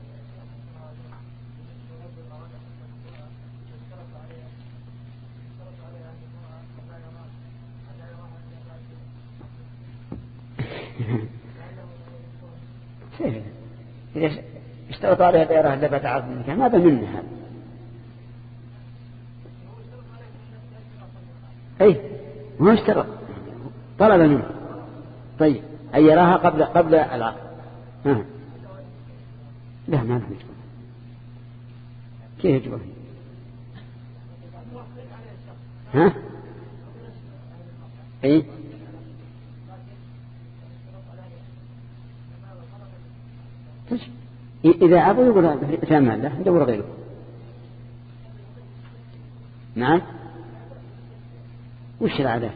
إذا اشترط عليها دائرة لبت عرض منك ماذا منها؟ أي ما اشترط، طلب منه. طيب أن يراها قبل قبل العقد. ها لا ما نحن كيف يجبه؟ ها أي إذا أبو يقول ثمان له ندور غيره. نعم وش العادة؟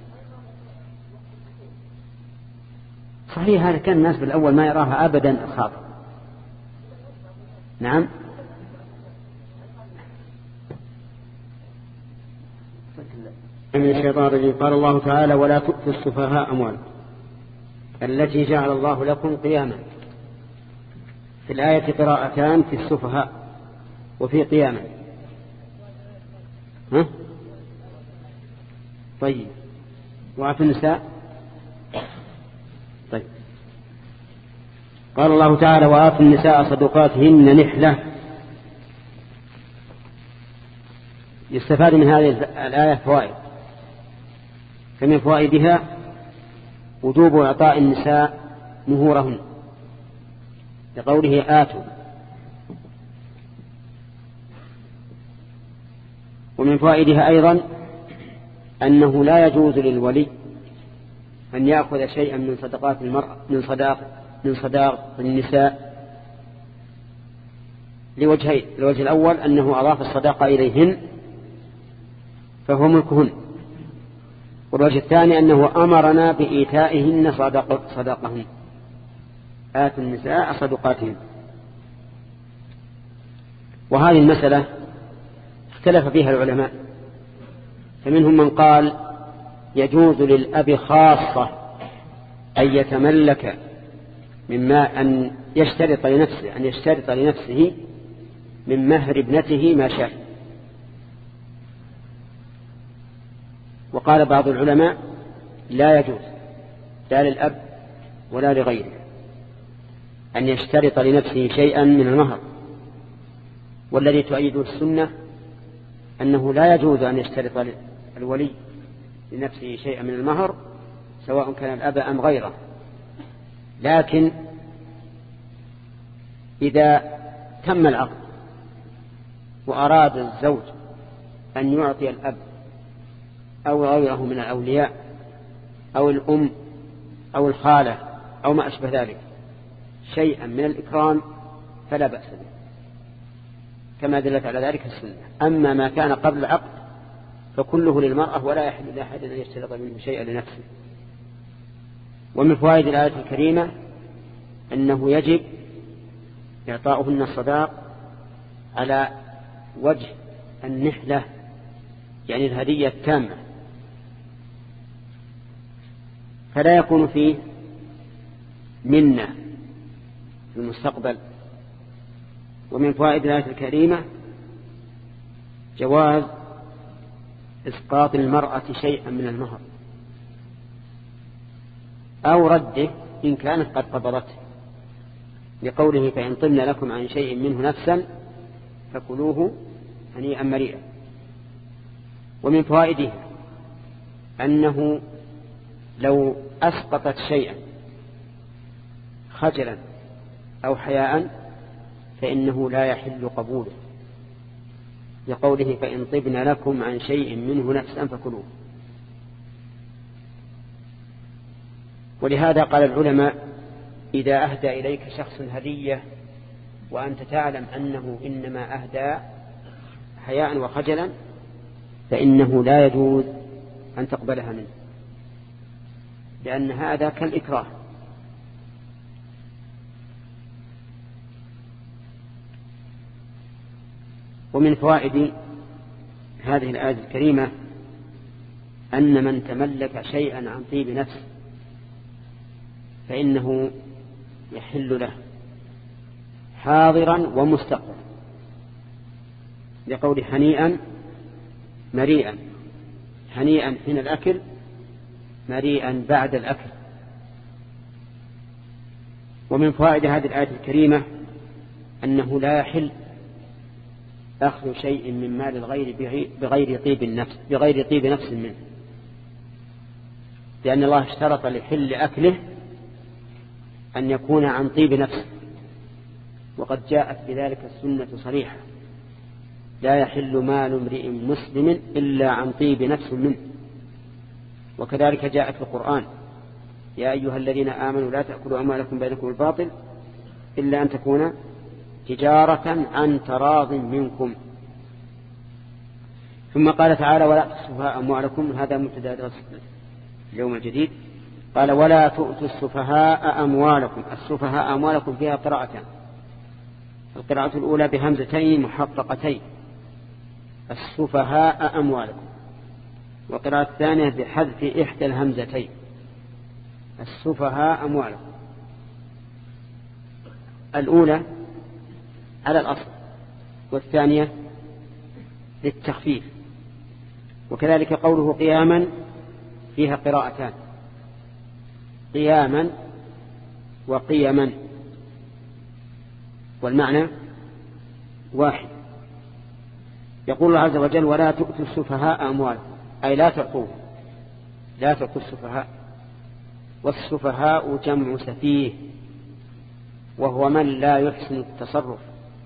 صحيح هذا كان الناس بالأول ما يراها أبدا خاطئ. نعم من الشيطان الرجيم. قال الله تعالى ولا تؤتوا السفهاء أموالكم التي جعل الله لكم قياما. في الآية قراءتان في السفهاء وفي قياما. ها؟ طيب وفي النساء. طيب قال الله تعالى وآتوا النساء صدقاتهن نحلة. يستفاد من هذه الآية فوائد. فمن فوائدها وجوب إعطاء النساء مهورهن لقوله آتوا. ومن فوائدها أيضا أنه لا يجوز للولي أن يأخذ شيئا من صدقات المرأة من صداق من صداق النساء لوجهين. الوجه الأول أنه أضاف الصداقة إليهن فهو ملكهن، والوجه الثاني أنه أمرنا بإيتائهن صداق صداقهن. آتوا النساء صدقاتهن. وهذه المسألة اختلف فيها العلماء، فمنهم من قال يجوز للأب خاصة أن يتملك مما أن يشترط لنفسه أن يشترط لنفسه من مهر ابنته ما شاء. وقال بعض العلماء لا يجوز لا للأب ولا لغيره أن يشترط لنفسه شيئا من المهر. والذي تؤيده السنة أنه لا يجوز أن يشترط الولي لنفسه شيئا من المهر سواء كان الأب أم غيره. لكن إذا تم العقد وأراد الزوج أن يعطي الأب أو غيره من الأولياء أو الأم أو الخالة أو ما أشبه ذلك شيئا من الإكرام فلا بأس به كما دلت على ذلك السنة. أما ما كان قبل العقد فكله للمرأة ولا يحل لأحد أن يشترط منه شيئا لنفسه. ومن فوائد الآية الكريمة أنه يجب إعطاؤهن الصداق على وجه النحلة يعني الهدية التامة، فلا يكون فيه منة في المستقبل. ومن فوائد الآية الكريمة جواز إسقاط المرأة شيئا من المهر أو رده إن كانت قد قبضته، لقوله فإن طبن لكم عن شيء منه نفسا فكلوه هنيئا مريئا. ومن فوائده أنه لو أسقطت شيئا خجلا أو حياء فإنه لا يحل قبوله، لقوله فإن طبن لكم عن شيء منه نفسا فكلوه. ولهذا قال العلماء إذا أهدى إليك شخص هدية وأنت تعلم أنه إنما أهدى حياء وخجلا فإنه لا يجوز أن تقبلها منه، لأن هذا كالإكراه ومن فوائد هذه الآية الكريمة أن من تملك شيئا عن طيب نفس فإنه يحل له حاضرا ومستقبلا، لقول هنيئا مريئا، هنيئا حين الأكل، مريئا بعد الأكل. ومن فوائد هذه الآية الكريمة أنه لا يحل أخذ شيء من مال الغير بغير طيب النفس بغير طيب نفس منه، لأن الله اشترط لحل أكله أن يكون عن طيب نفس، وقد جاءت بذلك السنة صريحة: لا يحل مال امرئ مسلم إلا عن طيب نفس منه. وكذلك جاءت في القرآن: يا أيها الذين آمنوا لا تأكلوا أموالكم بينكم بالباطل إلا أن تكون تجارة عن تراض منكم. ثم قال تعالى: ولا تؤتوا أموالكم، هذا مبتدأ درس اليوم الجديد. قال: ولا تؤتوا السفهاء أموالكم. السفهاء أموالكم فيها قراءتان: القراءة الأولى بهمزتين محققتين السفهاء أموالكم، وقراءة الثانية بحذف إحدى الهمزتين السفهاء أموالكم. الأولى على الأصل والثانية للتخفيف. وكذلك قوله قياما فيها قراءتان: قياما وقيما، والمعنى واحد. يقول الله عز وجل: ولا تؤتوا السفهاء أموالكم، أي لا تعطوه، لا تعطوا السفهاء. والسفهاء جمع سفيه، وهو من لا يحسن التصرف،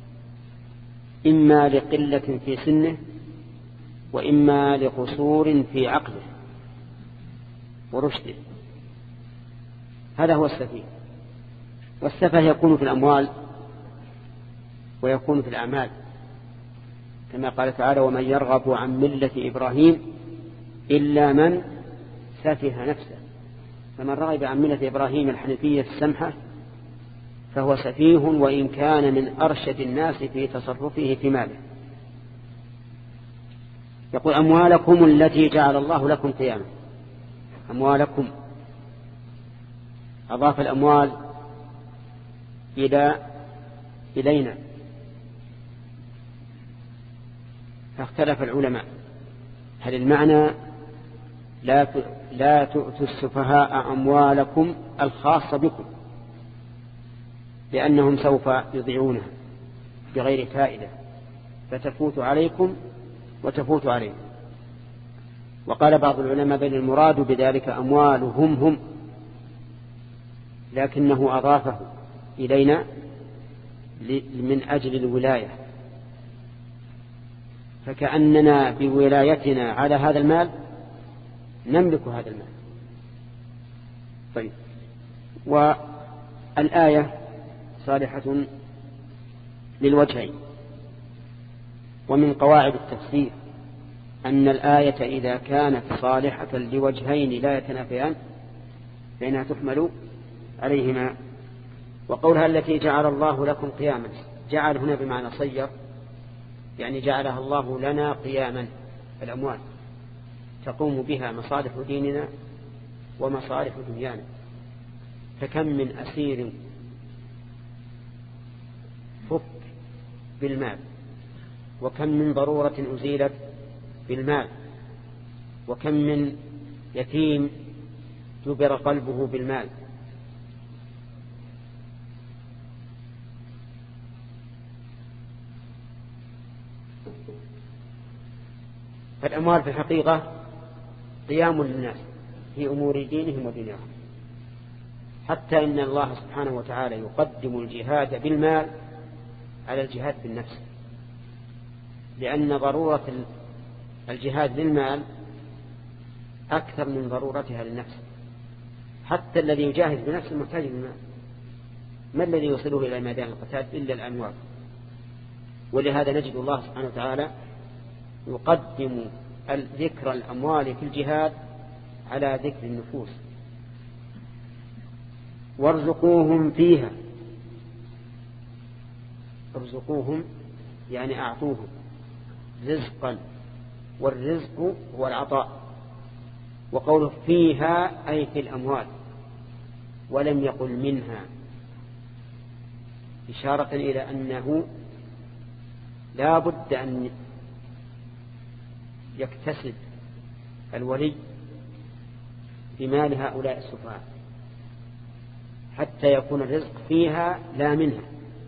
إما لقلة في سنه وإما لقصور في عقله ورشده، هذا هو السفيه. والسفه يكون في الأموال ويكون في الأعمال، كما قال تعالى: ومن يرغب عن ملة إبراهيم إلا من سفه نفسه. فمن رغب عن ملة إبراهيم الحنيفية السمحة فهو سفيه، وإن كان من أرشد الناس في تصرفه في ماله. يقول: أموالكم التي جعل الله لكم قياما. أموالكم، أضاف الأموال إلى إلينا، فاختلف العلماء هل المعنى لا لا تؤتوا السفهاء أموالكم الخاصة بكم لأنهم سوف يضيعونها بغير فائدة فتفوت عليكم وتفوت عليكم. وقال بعض العلماء بل المراد بذلك أموالهم هم، لكنه أضافه إلينا من أجل الولاية، فكأننا بولايتنا على هذا المال نملك هذا المال. طيب، والآية صالحة للوجهين. ومن قواعد التفسير أن الآية إذا كانت صالحة لوجهين لا يتنافيان فإنها تحمل عليهما. وقولها التي جعل الله لكم قياما، جعل هنا بمعنى صير، يعني جعلها الله لنا قياما، الأموال تقوم بها مصالح ديننا ومصالح دنيانا. فكم من أسير فك بالمال، وكم من ضرورة أزيلت بالمال، وكم من يتيم جبر قلبه بالمال. فالأموال في الحقيقة قيام للناس في أمور دينهم ودنياهم، حتى إن الله سبحانه وتعالى يقدم الجهاد بالمال على الجهاد بالنفس، لأن ضرورة الجهاد للمال أكثر من ضرورتها للنفس. حتى الذي يجاهد بنفسه محتاج للمال، ما الذي يوصله إلى ميدان القتال إلا الأموال. ولهذا نجد الله سبحانه وتعالى يقدم ذكر الأموال في الجهاد على ذكر النفوس. وارزقوهم فيها، ارزقوهم يعني أعطوهم، رزقا، والرزق هو العطاء. وقوله فيها أي في الأموال، ولم يقل منها، إشارة إلى أنه لا بد أن يكتسب الولي بمال هؤلاء السفهاء حتى يكون الرزق فيها لا منها.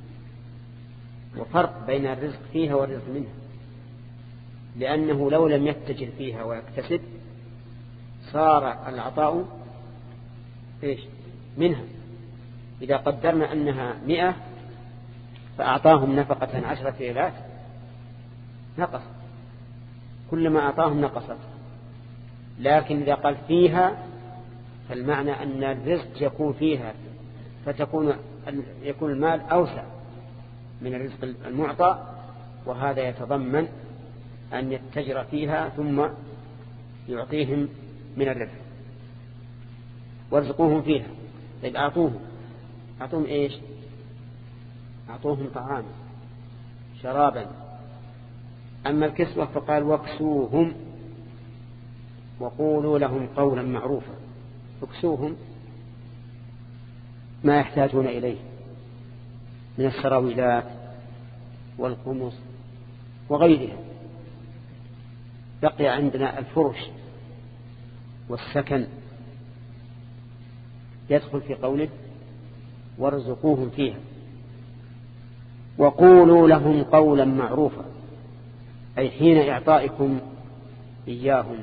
وفرق بين الرزق فيها والرزق منها، لأنه لو لم يتجر فيها ويكتسب صار العطاء إيش منها. إذا قدرنا أنها مئة فأعطاهم نفقة عشرة ريالات نقص، كلما أعطاهم نقصت. لكن إذا قال فيها فالمعنى أن الرزق يكون فيها، فتكون يكون المال أوسع من الرزق المعطى، وهذا يتضمن أن يتجر فيها ثم يعطيهم من الربح. وارزقوهم فيها، طيب أعطوهم أعطوهم إيش؟ أعطوهم طعاما شرابا. أما الكسوة فقال واكسوهم وقولوا لهم قولا معروفا. اكسوهم ما يحتاجون إليه من السراويلات والقمص وغيرها. بقي عندنا الفرش والسكن، يدخل في قوله وارزقوهم فيها. وقولوا لهم قولا معروفا، أي حين إعطائكم إياهم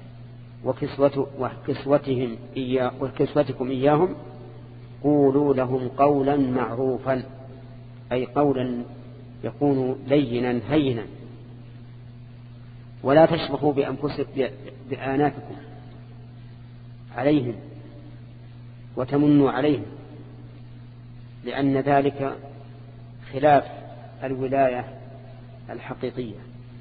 وكسوتهم إياه وكسوتكم إياهم قولوا لهم قولا معروفا، أي قولا يكون لينا هينا. ولا تشبهوا بأنفسكم بآناتكم عليهم وتمنوا عليهم، لأن ذلك خلاف الولاية الحقيقية.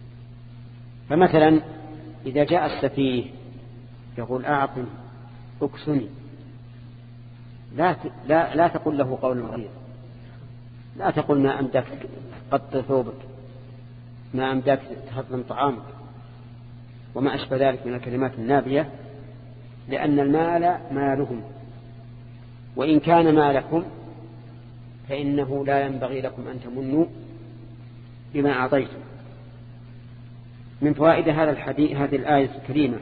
فمثلا إذا جاء السفيه يقول أعطني أكسني، لا لا لا تقل له قول غليظ، لا تقل ما أمدك قط ثوبك، ما أمدك تهضم طعامك، وما أشبه ذلك من الكلمات النابية، لأن المال مالهم، وإن كان مالكم فإنه لا ينبغي لكم أن تمنوا بما أعطيتم. من فوائد هذا الحديث هذه الآية الكريمة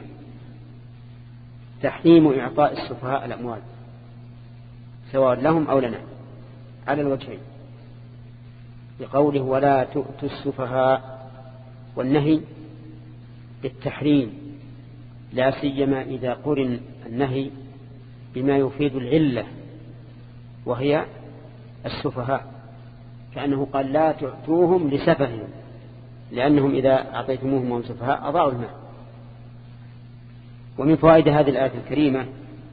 تحريم إعطاء السفهاء الأموال سواء لهم أو لنا على الوجهين، بقوله ولا تؤتوا السفهاء، والنهي بالتحريم، لا سيما إذا قرن النهي بما يفيد العلة وهي السفهاء، كأنه قال لا تؤتوهم لسفههم، لأنهم إذا أعطيتموهم وهم سفهاء أضاعوا المال. ومن فوائد هذه الآية الكريمة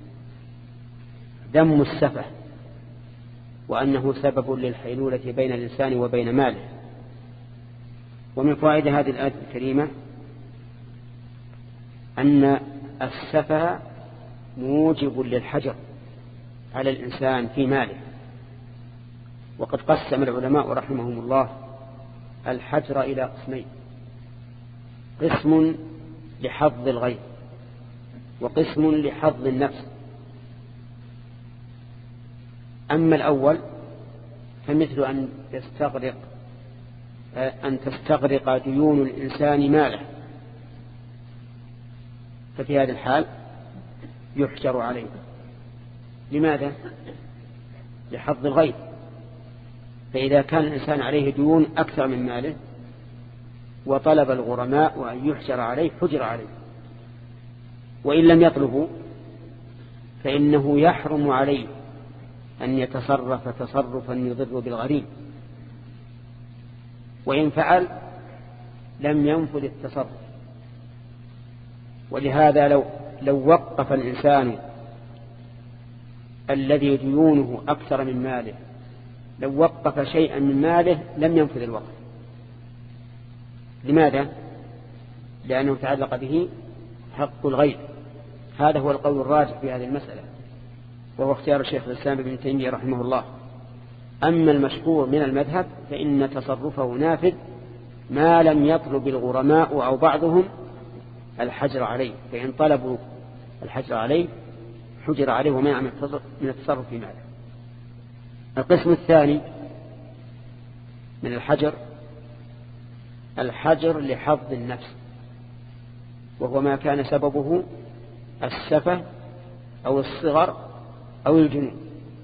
ذم السفه، وأنه سبب للحيلولة بين الإنسان وبين ماله. ومن فوائد هذه الآية الكريمة أن السفه موجب للحجر على الإنسان في ماله. وقد قسم العلماء رحمهم الله الحجر إلى قسمين: قسم لحظ الغير، وقسم لحظ النفس. أما الأول فمثل أن تستغرق أن تستغرق ديون الإنسان ماله، ففي هذا الحال يحجر عليه. لماذا؟ لحظ الغير. فإذا كان الإنسان عليه ديون أكثر من ماله وطلب الغرماء وأن يحجر عليه حجر عليه، وإن لم يطلبوا فإنه يحرم عليه أن يتصرف تصرفا يضر بالغريب، وإن فعل لم ينفذ التصرف. ولهذا لو, لو وقف الإنسان الذي ديونه أكثر من ماله، لو وقف شيئا من ماله لم ينفذ الوقف. لماذا؟ لأنه تعلق به حق الغير. هذا هو القول الراجح في هذه المسألة، وهو اختيار الشيخ الإسلام ابن تيمية رحمه الله. أما المشهور من المذهب فإن تصرفه نافذ ما لم يطلب الغرماء أو بعضهم الحجر عليه، فإن طلبوا الحجر عليه حجر عليه ومنع من التصرف في ماله. القسم الثاني من الحجر الحجر لحظ النفس، وهو ما كان سببه السفة أو الصغر أو الجنون.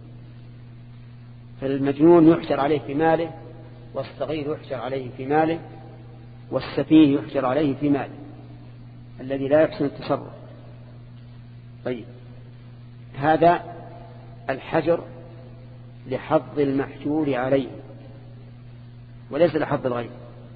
فالمجنون يحجر عليه في ماله، والصغير يحجر عليه في ماله، والسفيه يحجر عليه في ماله الذي لا يحسن التصرف. طيب، هذا الحجر لحظ المحجور عليه وليس لحظ الغير.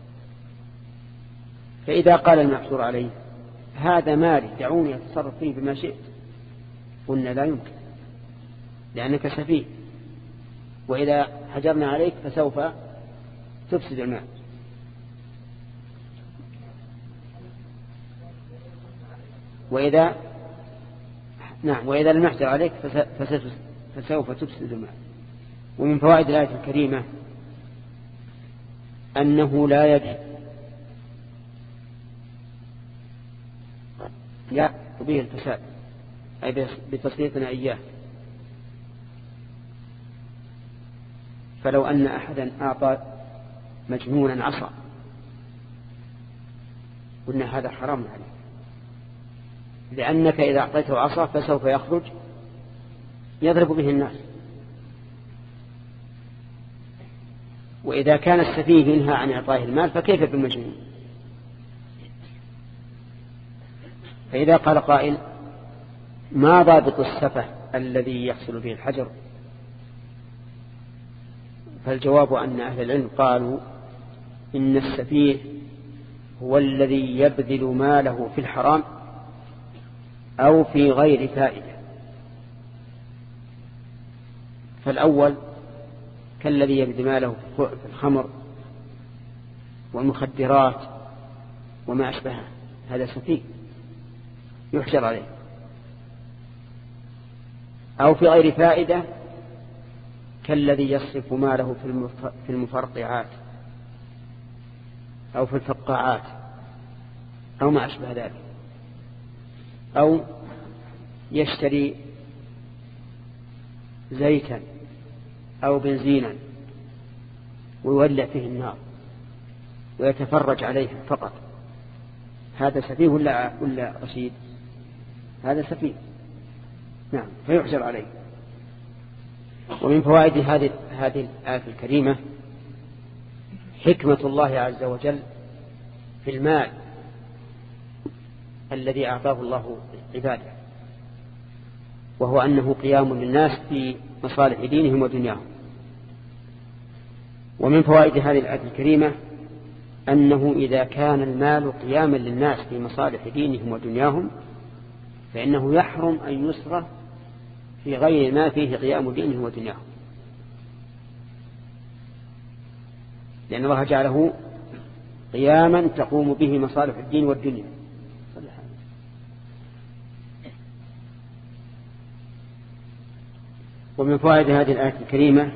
فإذا قال المحجور عليه هذا مالي دعوني أتصرف فيه بما شئت، قلنا لا يمكن لأنك سفيه، وإذا حجرنا عليك فسوف تفسد المال. وإذا نعم وإذا لم يحجر عليك فسوف تفسد المال. ومن فوائد الآية الكريمة أنه لا يجب لا به الفساد، أي بتسليطنا إياه. فلو أن أحدا أعطى مجنونا عصا قلنا هذا حرام عليك، لأنك إذا أعطيته عصا فسوف يخرج يضرب به الناس. وإذا كان السفيه ينهى عن إعطائه المال فكيف بالمجنون؟ فإذا قال قائل ما ضابط السفه الذي يحصل به الحجر؟ فالجواب أن أهل العلم قالوا إن السفيه هو الذي يبذل ماله في الحرام أو في غير فائدة. فالأول كالذي يبذل ماله في الخمر والمخدرات وما أشبهه، هذا سفيه يحجر عليه. أو في غير فائدة كالذي يصرف ماله في المفرقعات أو في الفقاعات أو ما أشبه ذلك، أو يشتري زيتا أو بنزينا ويولع فيه النار ويتفرج عليه فقط، هذا سفيه ولا ولا رشيد؟ هذا سفيه، نعم، فيحجر عليه. ومن فوائد هذه هذه الآية الكريمة حكمة الله عز وجل في المال الذي أعطاه الله عباده، وهو أنه قيام للناس في مصالح دينهم ودنياهم. ومن فوائد هذه الآية الكريمة أنه إذا كان المال قياما للناس في مصالح دينهم ودنياهم فإنه يحرم أن يصرف في غير ما فيه قيام دينهم ودنياهم، لأن الله جعله قياما تقوم به مصالح الدين والدنيا. ومن فوائد هذه الآية الكريمة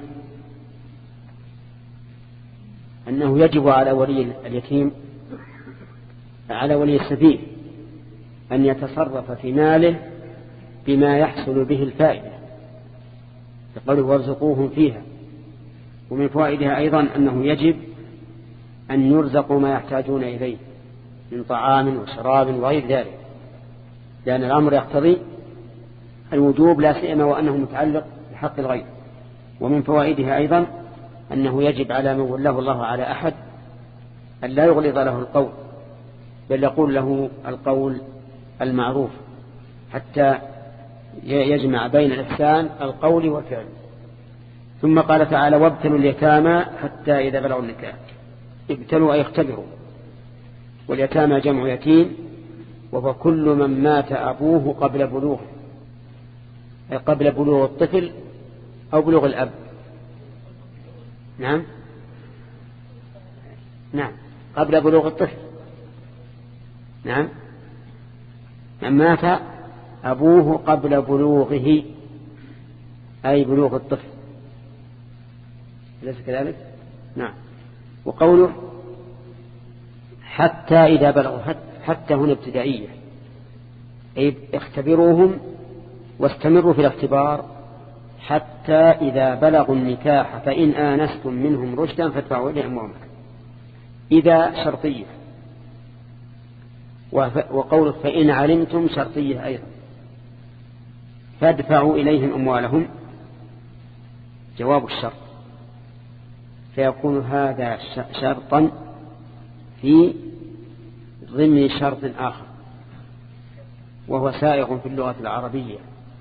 أنه يجب على ولي اليتيم على ولي السفيه أن يتصرف في ماله بما يحصل به الفائدة، يقوله وارزقوهم فيها. ومن فوائدها أيضا أنه يجب أن يرزقوا ما يحتاجون إليه من طعام وشراب وغير ذلك، لأن الأمر يقتضي الوجوب لا سيما وأنه متعلق بحق الغير. ومن فوائدها أيضا أنه يجب على من ولاه الله على أحد أن لا يغلظ له القول، بل يقول له القول المعروف حتى يجمع بين الإحسان القول والفعل. ثم قال تعالى وابتلوا اليتامى حتى إذا بلغوا النكاح. ابتلوا أي اختبروا، واليتامى جمع يتيم، وهو كل من مات أبوه قبل بلوغه، أي قبل بلوغ الطفل أو بلوغ الأب. نعم نعم قبل بلوغ الطفل، نعم، من مات أبوه قبل بلوغه أي بلوغ الطفل، أليس كذلك؟ نعم. وقوله حتى إذا بلغوا، حتى هنا ابتدائية، أي اختبروهم واستمروا في الاختبار حتى إذا بلغوا النكاح فإن آنستم منهم رشدا فادفعوا إليهم أموالهم. إذا شرطية، وقوله فإن علمتم شرطية أيضا. فادفعوا إليهم أموالهم جواب الشرط، فيكون هذا شرطا في ضمن شرط آخر وهو سائغ في اللغة العربية.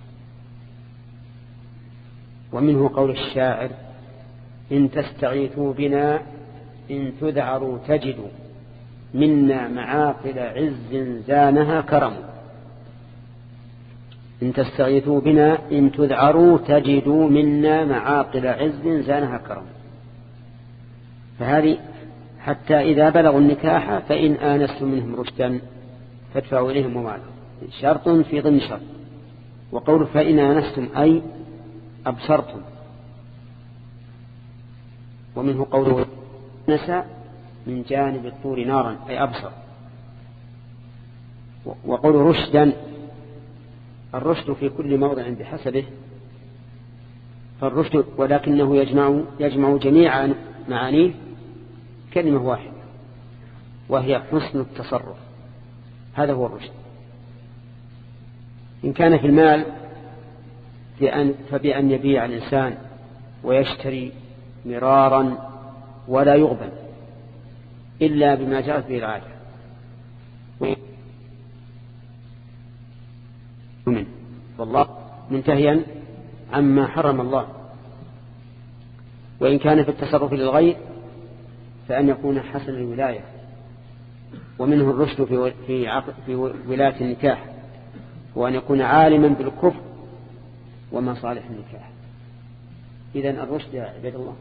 ومنه قول الشاعر إن تستغيثوا بنا إن تذعروا تجدوا منا معاقل عز زانها كرم. إن تستغيثوا بنا إن تذعروا تجدوا منا معاقل عز زانها كرم. فهذه حتى إذا بلغوا النكاح فإن آنستم منهم رشدا فادفعوا إليهم أموالهم، شرط في ضمن شرط. وقول فإن آنستم أي أبصرتم. ومنه قوله نسى من جانب الطور نارا أي أبصر. وقول رشدا، الرشد في كل موضع بحسبه، فالرشد ولكنه يجمع, يجمع جميع معانيه كلمة واحدة وهي حسن التصرف، هذا هو الرشد. إن كان في المال بأن فبأن يبيع الإنسان ويشتري مرارا ولا يغبن إلا بما جاءت به العادة، ومن والله منتهيا عما حرم الله. وإن كان في التصرف للغير فأن يكون حسن الولاية، ومنه الرشد في في في ولاية النكاح، وأن يكون عالما بالكفر ومصالح النكاح. إذن الرشد يا عباد الله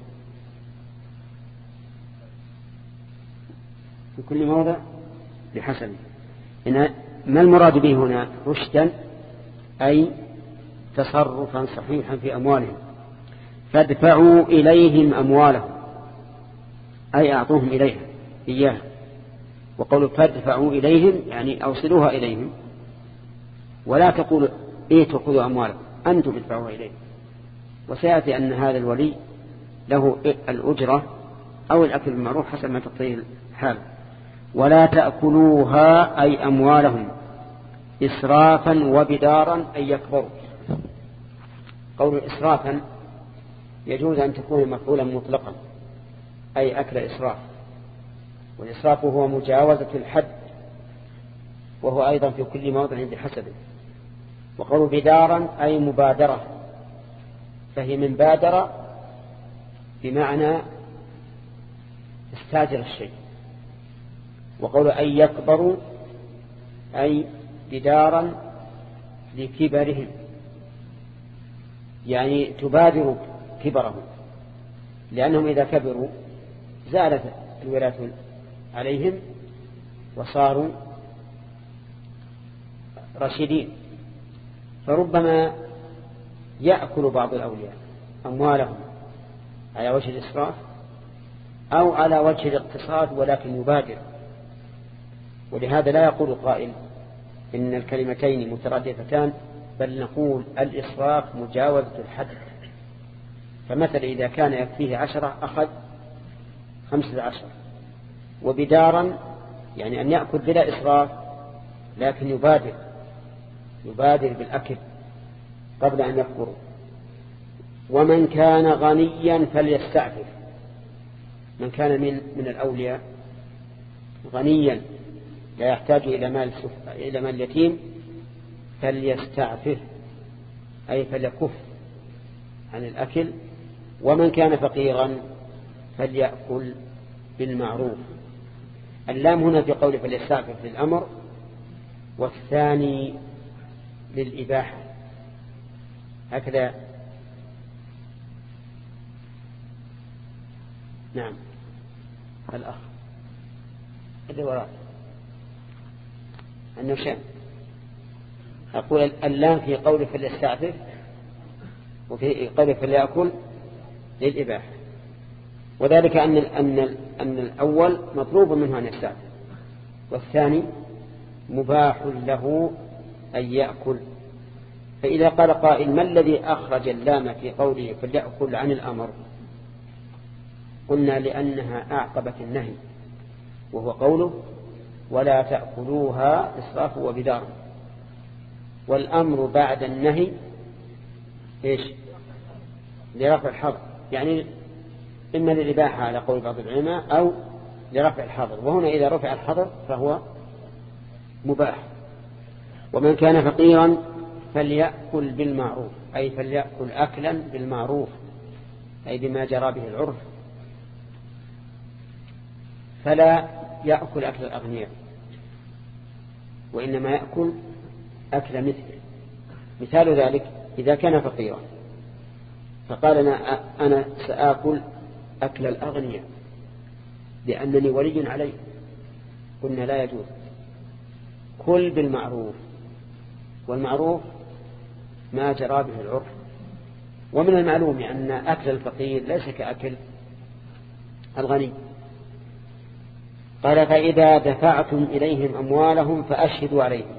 في كل موضع بحسبه. إن ما المراد به هنا رشدا أي تصرفا صحيحا في أموالهم. فادفعوا إليهم أموالهم أي أعطوهم إليها إياها. وقولوا فادفعوا إليهم يعني أوصلوها إليهم، ولا تقولوا إيه تأخذوا أموالهم، أنتم ادفعوها إليهم. وسيأتي أن هذا الولي له الأجرة أو الأكل بالمعروف حسب ما تقتضيه الحال. ولا تأكلوها أي أموالهم إسرافا وبدارا أي يكبروا. قول إسرافا يجوز أن تكون مفعولا مطلقا أي أكل إسراف، والإسراف هو مجاوزة الحد، وهو أيضا في كل موضع بحسبه. وقول بدارا أي مبادرة، فهي من بادر بمعنى استاجر الشيء. وقول أي يكبروا أي بدارا لكبرهم، يعني تبادر كبرهم، لأنهم إذا كبروا زالت الولاة عليهم وصاروا رشيدين. فربما يأكل بعض الأولياء أموالهم على وجه الإسراف أو على وجه الاقتصاد ولكن يبادر. ولهذا لا يقول قائل إن الكلمتين مترادفتان، بل نقول الإسراف مجاوزة الحد. فمثل إذا كان يكفيه عشرة أخذ خمسة عشر. وبدارا يعني أن يأكل بلا إسراف لكن يبادر يبادر بالأكل قبل أن يكبروا. ومن كان غنيا فليستعفف. من كان من من الأولياء غنيا لا يحتاج إلى مال إلى مال اليتيم فليستعفف أي فليكف عن الأكل. ومن كان فقيرا فليأكل بالمعروف. اللام هنا في قول فليستعفف للأمر، والثاني للإباحة. هكذا نعم. الأخ اللي وراء النشام أقول اللام في قول فليستعفف وفي قول فليأكل للإباحة، وذلك أن أن أن الأول مطلوب منه أن يستعفف والثاني مباح له أن يأكل. فإذا قال قائل ما الذي أخرج اللام في قوله فليأكل عن الأمر؟ قلنا لأنها أعقبت النهي، وهو قوله ولا تأكلوها إسرافا وبدارا، والأمر بعد النهي إيش؟ لرفع الحظر، يعني إما للإباحة على قول بعض العلماء أو لرفع الحظر، وهنا إذا رفع الحظر فهو مباح. ومن كان فقيرا فليأكل بالمعروف، أي فليأكل أكلا بالمعروف، أي بما جرى به العرف، فلا يأكل أكل الأغنياء، وإنما يأكل أكل مثله. مثال ذلك إذا كان فقيرا فقال أنا, أنا سآكل أكل الأغنياء لأنني ولي عليه، قلنا لا يجوز، كل بالمعروف، والمعروف ما جرى به العرف. ومن المعلوم أن أكل الفقير ليس كأكل الغني. قال فإذا دفعتم إليهم أموالهم فأشهدوا عليهم.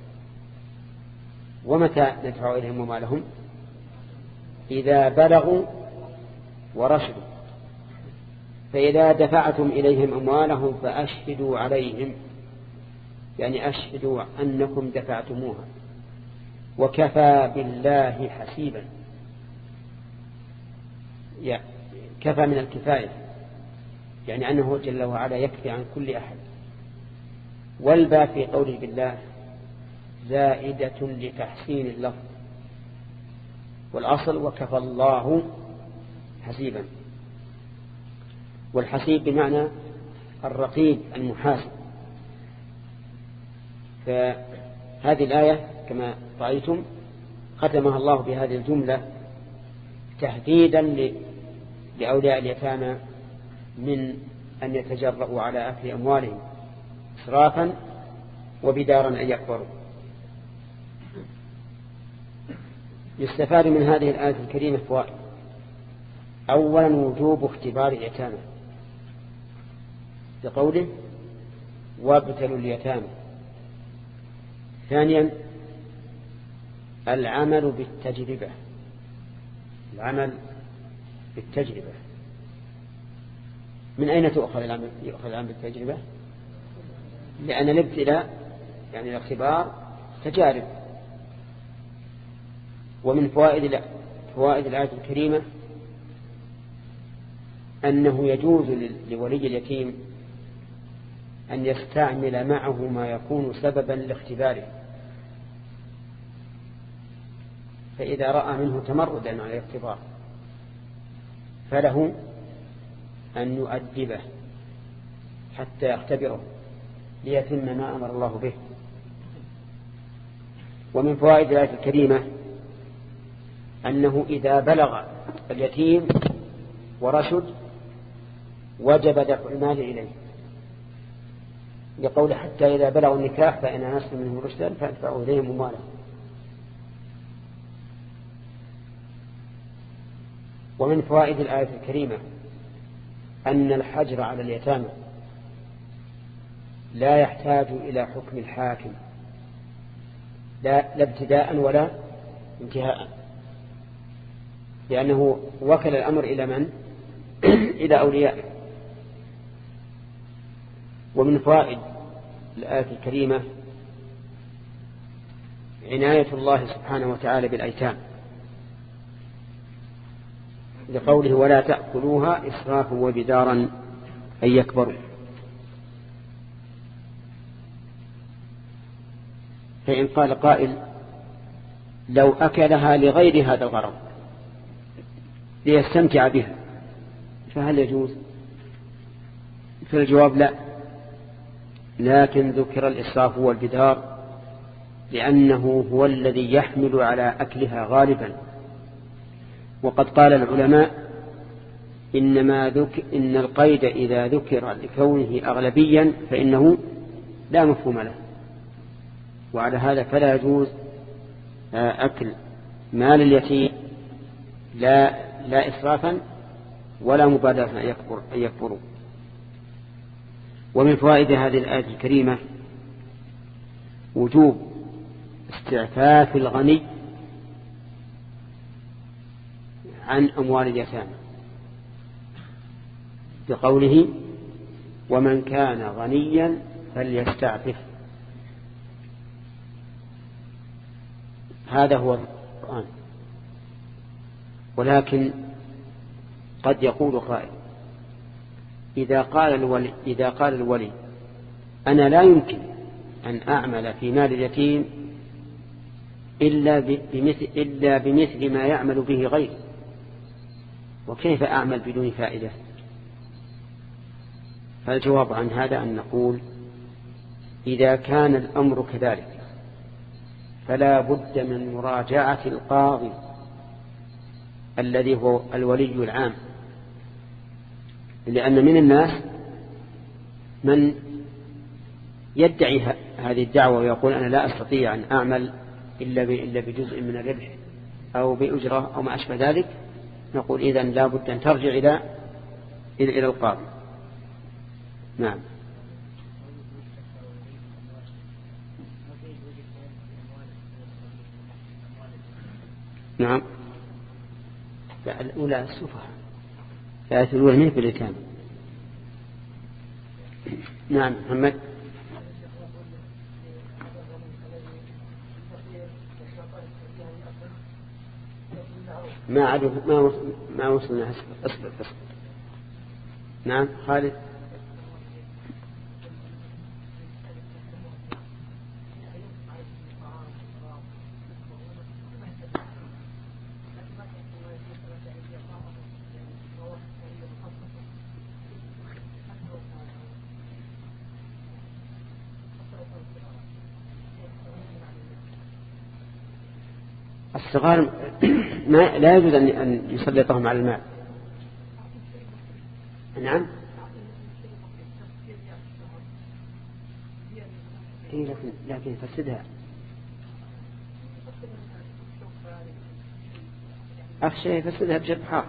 ومتى ندفع إليهم أموالهم؟ إذا بلغوا ورشدوا. فإذا دفعتم إليهم أموالهم فأشهدوا عليهم، يعني أشهدوا أنكم دفعتموها، وكفى بالله حسيبا، يعني كفى من الكفاية، يعني أنه جل وعلا يكفي عن كل أحد. والباء في قوله بالله زائدة لتحسين اللفظ، والأصل وكفى الله حسيبا، والحسيب بمعنى الرقيب المحاسب. فهذه الآية كما رأيتم ختمها الله بهذه الجملة تهديدا لأولياء اليتامى من أن يتجرؤوا على أكل أموالهم إسرافا وبدارا أن يكبروا. يستفاد من هذه الآية الكريمة فوائد. أولا وجوب اختبار اليتامى بقوله وابتلوا اليتامى. ثانيا العمل بالتجربة، العمل بالتجربة. من أين تؤخذ العمل؟ يؤخذ العمل بالتجربة لأن الابتلاء يعني الاختبار تجارب. ومن فوائد فوائد الآية الكريمة أنه يجوز لولي اليتيم أن يستعمل معه ما يكون سببا لاختباره، فإذا رأى منه تمردا على الاختبار فله أن يؤدبه حتى يختبره ليتم ما أمر الله به. ومن فوائد الآية الكريمة أنه إذا بلغ اليتيم ورشد وجب دفع المال إليه، لقول حتى إذا بلغوا النكاح فإن آنستم منهم رشدا فادفعوا إليهم أموالهم. ومن فوائد الآية الكريمة أن الحجر على اليتامى لا يحتاج إلى حكم الحاكم، لا ابتداء ولا انتهاء، لأنه وكل الأمر إلى من؟ إلى أوليائه. ومن فوائد الآية الكريمة عناية الله سبحانه وتعالى بالأيتام، لقوله ولا تأكلوها إسرافا وبدارا أن يكبروا. فإن قال قائل لو أكلها لغير هذا الغرض ليستمتع بها فهل يجوز؟ فالجواب لا، لكن ذكر الإسراف والبدار لأنه هو الذي يحمل على أكلها غالبا. وقد قال العلماء إنما ذك إن القيد إذا ذكر لكونه أغلبيا فإنه لا مفهوم له، وعلى هذا فلا يجوز أكل مال اليتيم لا, لا إسرافا ولا مبادرة أن يكبروا. ومن فوائد هذه الآية الكريمة وجوب استعفاف الغني عن أموال اليتامى بقوله ومن كان غنيا فليستعفف. هذا هو القرآن. ولكن قد يقول قائل إذا قال الولي, إذا قال الولي أنا لا يمكن أن أعمل في مال اليتيم إلا بمثل, إلا بمثل ما يعمل به غيري، وكيف أعمل بدون فائدة؟ فالجواب عن هذا أن نقول إذا كان الأمر كذلك فلا بد من مراجعة القاضي الذي هو الولي العام، لأن من الناس من يدعي هذه الدعوة ويقول أنا لا أستطيع أن أعمل إلا بجزء من الربح أو بأجرة أو ما أشبه ذلك. نقول إذن لا بد أن ترجع إلى إلى القاضي. نعم. نعم. الأولى السفهاء، الآية الأولى منه بالإتامة. نعم محمد. ما عدو ما ما وصلنا. أصبر أصبر. نعم خالد. الصغار ما لا يجوز أن يسلطهم على المال. نعم. لكن لكن فسدها. أخشى يفسدها بجبحة.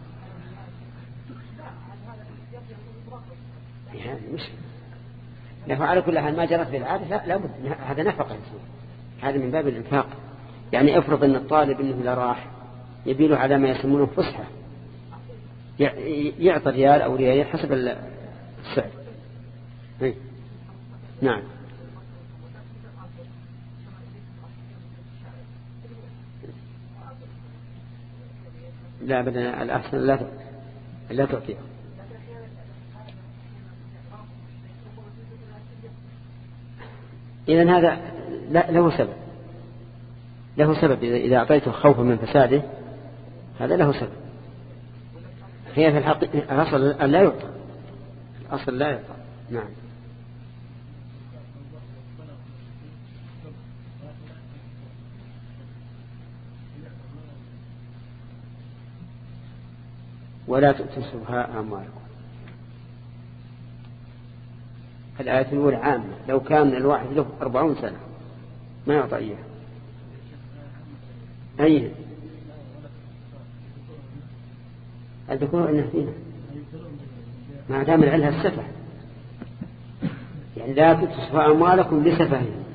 يعني مش له على كل حال ما جرت بالعادة لا لابد هذا نفقة، هذا من باب الإنفاق. يعني افرض ان الطالب انه لا راح يبيله على ما يسمونه فسحة، يعطي ريال او ريال حسب السعر. نعم. لا بدنا الأحسن لا لا تعطيه. إذن هذا له سبب، له سبب. إذا أعطيته خوفا من فساده هذا له سبب. هي في الحقيقة الأصل لا يعطى، الأصل لا يعطى. نعم. ولا تؤتوا السفهاء أموالكم. الآية الأولى عامة، لو كان الواحد له أربعون سنة ما يعطى إياه. أيه الذكور إنه فينا ما دام العلها السفه، يعني لا تؤتوا أموالكم لسفههم.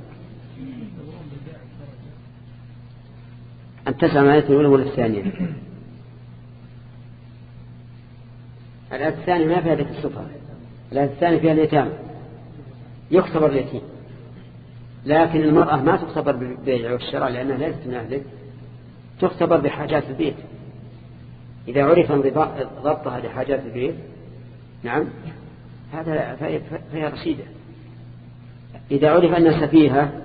أن تسعى الآية الأولى ولا الثانية؟ الآية الثانية ما فيها ذكر السفه، الآية الثانية فيها اليتامى يختبر اليتيم، لكن المرأة ما تختبر بالبيع والشراء لأنها ليست من أهله، تختبر بحاجات البيت. إذا عرف ضبطها لحاجات البيت نعم هذا فهي رشيدة. إذا عرف أن سفيهة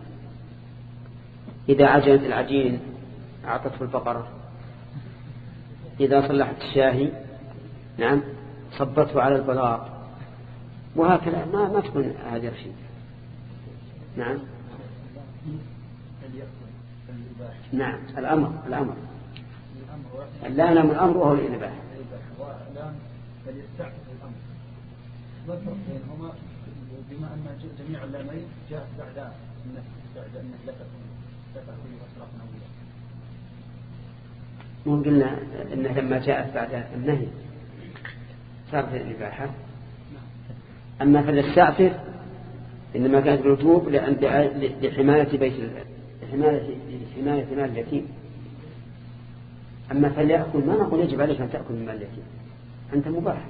إذا عجنت العجين أعطته البقرة، إذا صلحت الشاهي نعم صبته على البلاط، وهكذا ما ما تكون هذه رشيدة. نعم. نعم الأمر الأمر لا نعم الأمر وهو الإنباح. فليستعفف الأمر. ما الفرق بينهما بما أن جميع اللامين جاءت بعد النفي بعد أنك لا تكون لا تأكل أسراف نووية. مو قلنا أنه لما جاءت بعد النهي صارت الإباحة. أما فليستعفف إنما كانت بالوجوب لأن لحماية بيت لحماية لحماية مال اليتيم. أما فليأكل ما نقول يجب عليك أن تأكل من مال اليتيم، أنت مباح.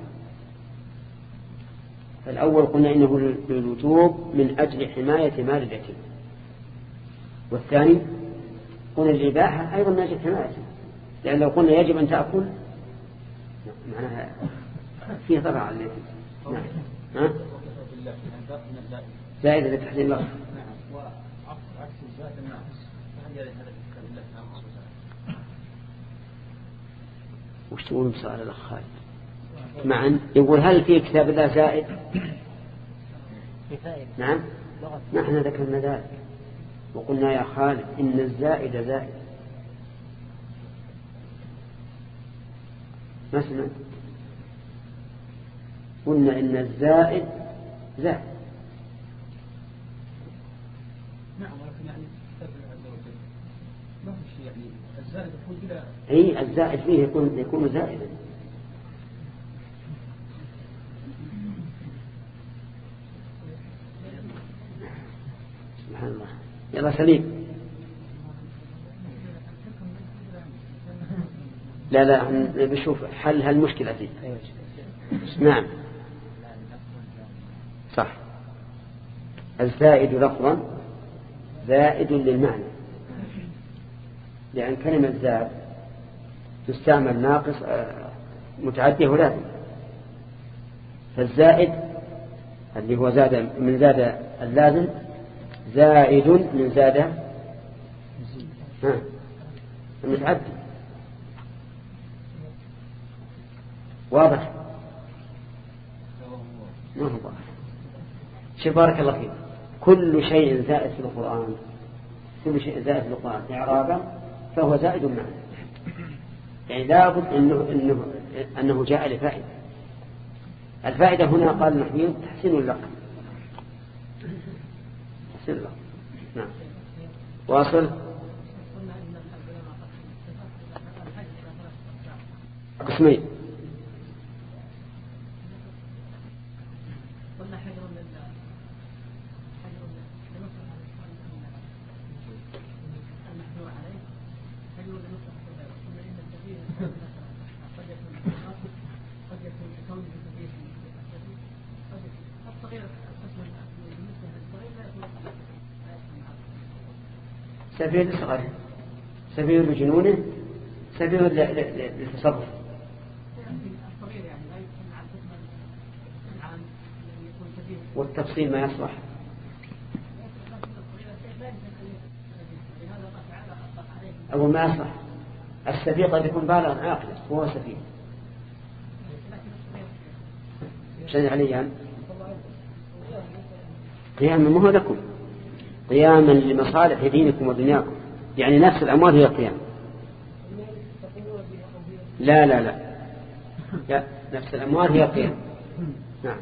فالأول قلنا إنه بالوجوب من أجل حماية مال اليتيم، والثاني قلنا الإباحة أيضا من أجل حمايته، لأن لو قلنا يجب أن تأكل معناها فيه ضرر على اليتيم. نعم. ها؟ زائد لتحسين اللفظ. نعم. وعكس الزائد الناقص. فهل هذا كتاب الله ناقص وزائد؟ وش تقولون سؤال الأخ خالد؟ معا يقول هل في كتاب الله زائد؟ نعم. نحن ذكرنا ذلك وقلنا يا خالد إن الزائد زائد. ما سمعت؟ قلنا إن الزائد زائد. نعم. ولكن يعني كتاب الله عز وجل ما هو شيء يعني الزائد يكون بلا. أي الزائد فيه يكون يكون زائدا. سبحان الله. يلا سليم. لا لا بشوف حل هالمشكلة دي. نعم صح. الزائد لفظا زائد للمعنى، لأن كلمة زاد تستعمل ناقص متعدي ولازم. فالزائد اللي هو زاد من زاد اللازم زائد من زاد ها المتعدي. واضح؟ ما هو واضح. شوف بارك الله فيك، كل شيء زائد في القرآن كل شيء زائد في القرآن إعرابا فهو زائد معنى، يعني لابد إنه, إنه, أنه جاء لفائدة. الفائدة هنا قال نحن تحسين اللقب. تحسين اللقب. نعم. واصل. قسمين. سفيه لصغره، سفيه لجنونه، سفيه للتصرف. والتفصيل ما يصلح. أو ما يصلح. السفيه قد يكون بالغا عاقلا وهو سفيه. شيء عليا قياما ما هو لكم، قياما لمصالح دينكم ودنياكم، يعني نفس الأموال هي القيام. لا لا لا لا نفس الأموال هي القيام. نعم.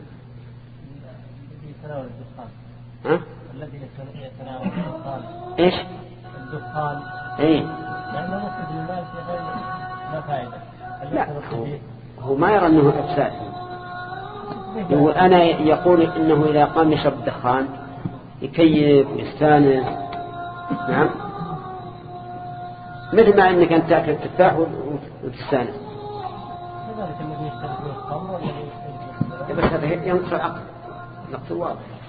ها؟ الذي يتناول الدخان. ايش؟ الدخان. ايه. لأنه مفسد للمال في غير لا فائدة. لا هو, هو ما يرى أنه أفساد. يقول أنا يقول إنه إذا قام يشرب الدخان يكيف يستانس. نعم. مثل ما أنك أنت تأكل التفاح وتستانس. كذلك الذي يشترك بالخمر والذي بس هذا ينقص العقل نقص واضح.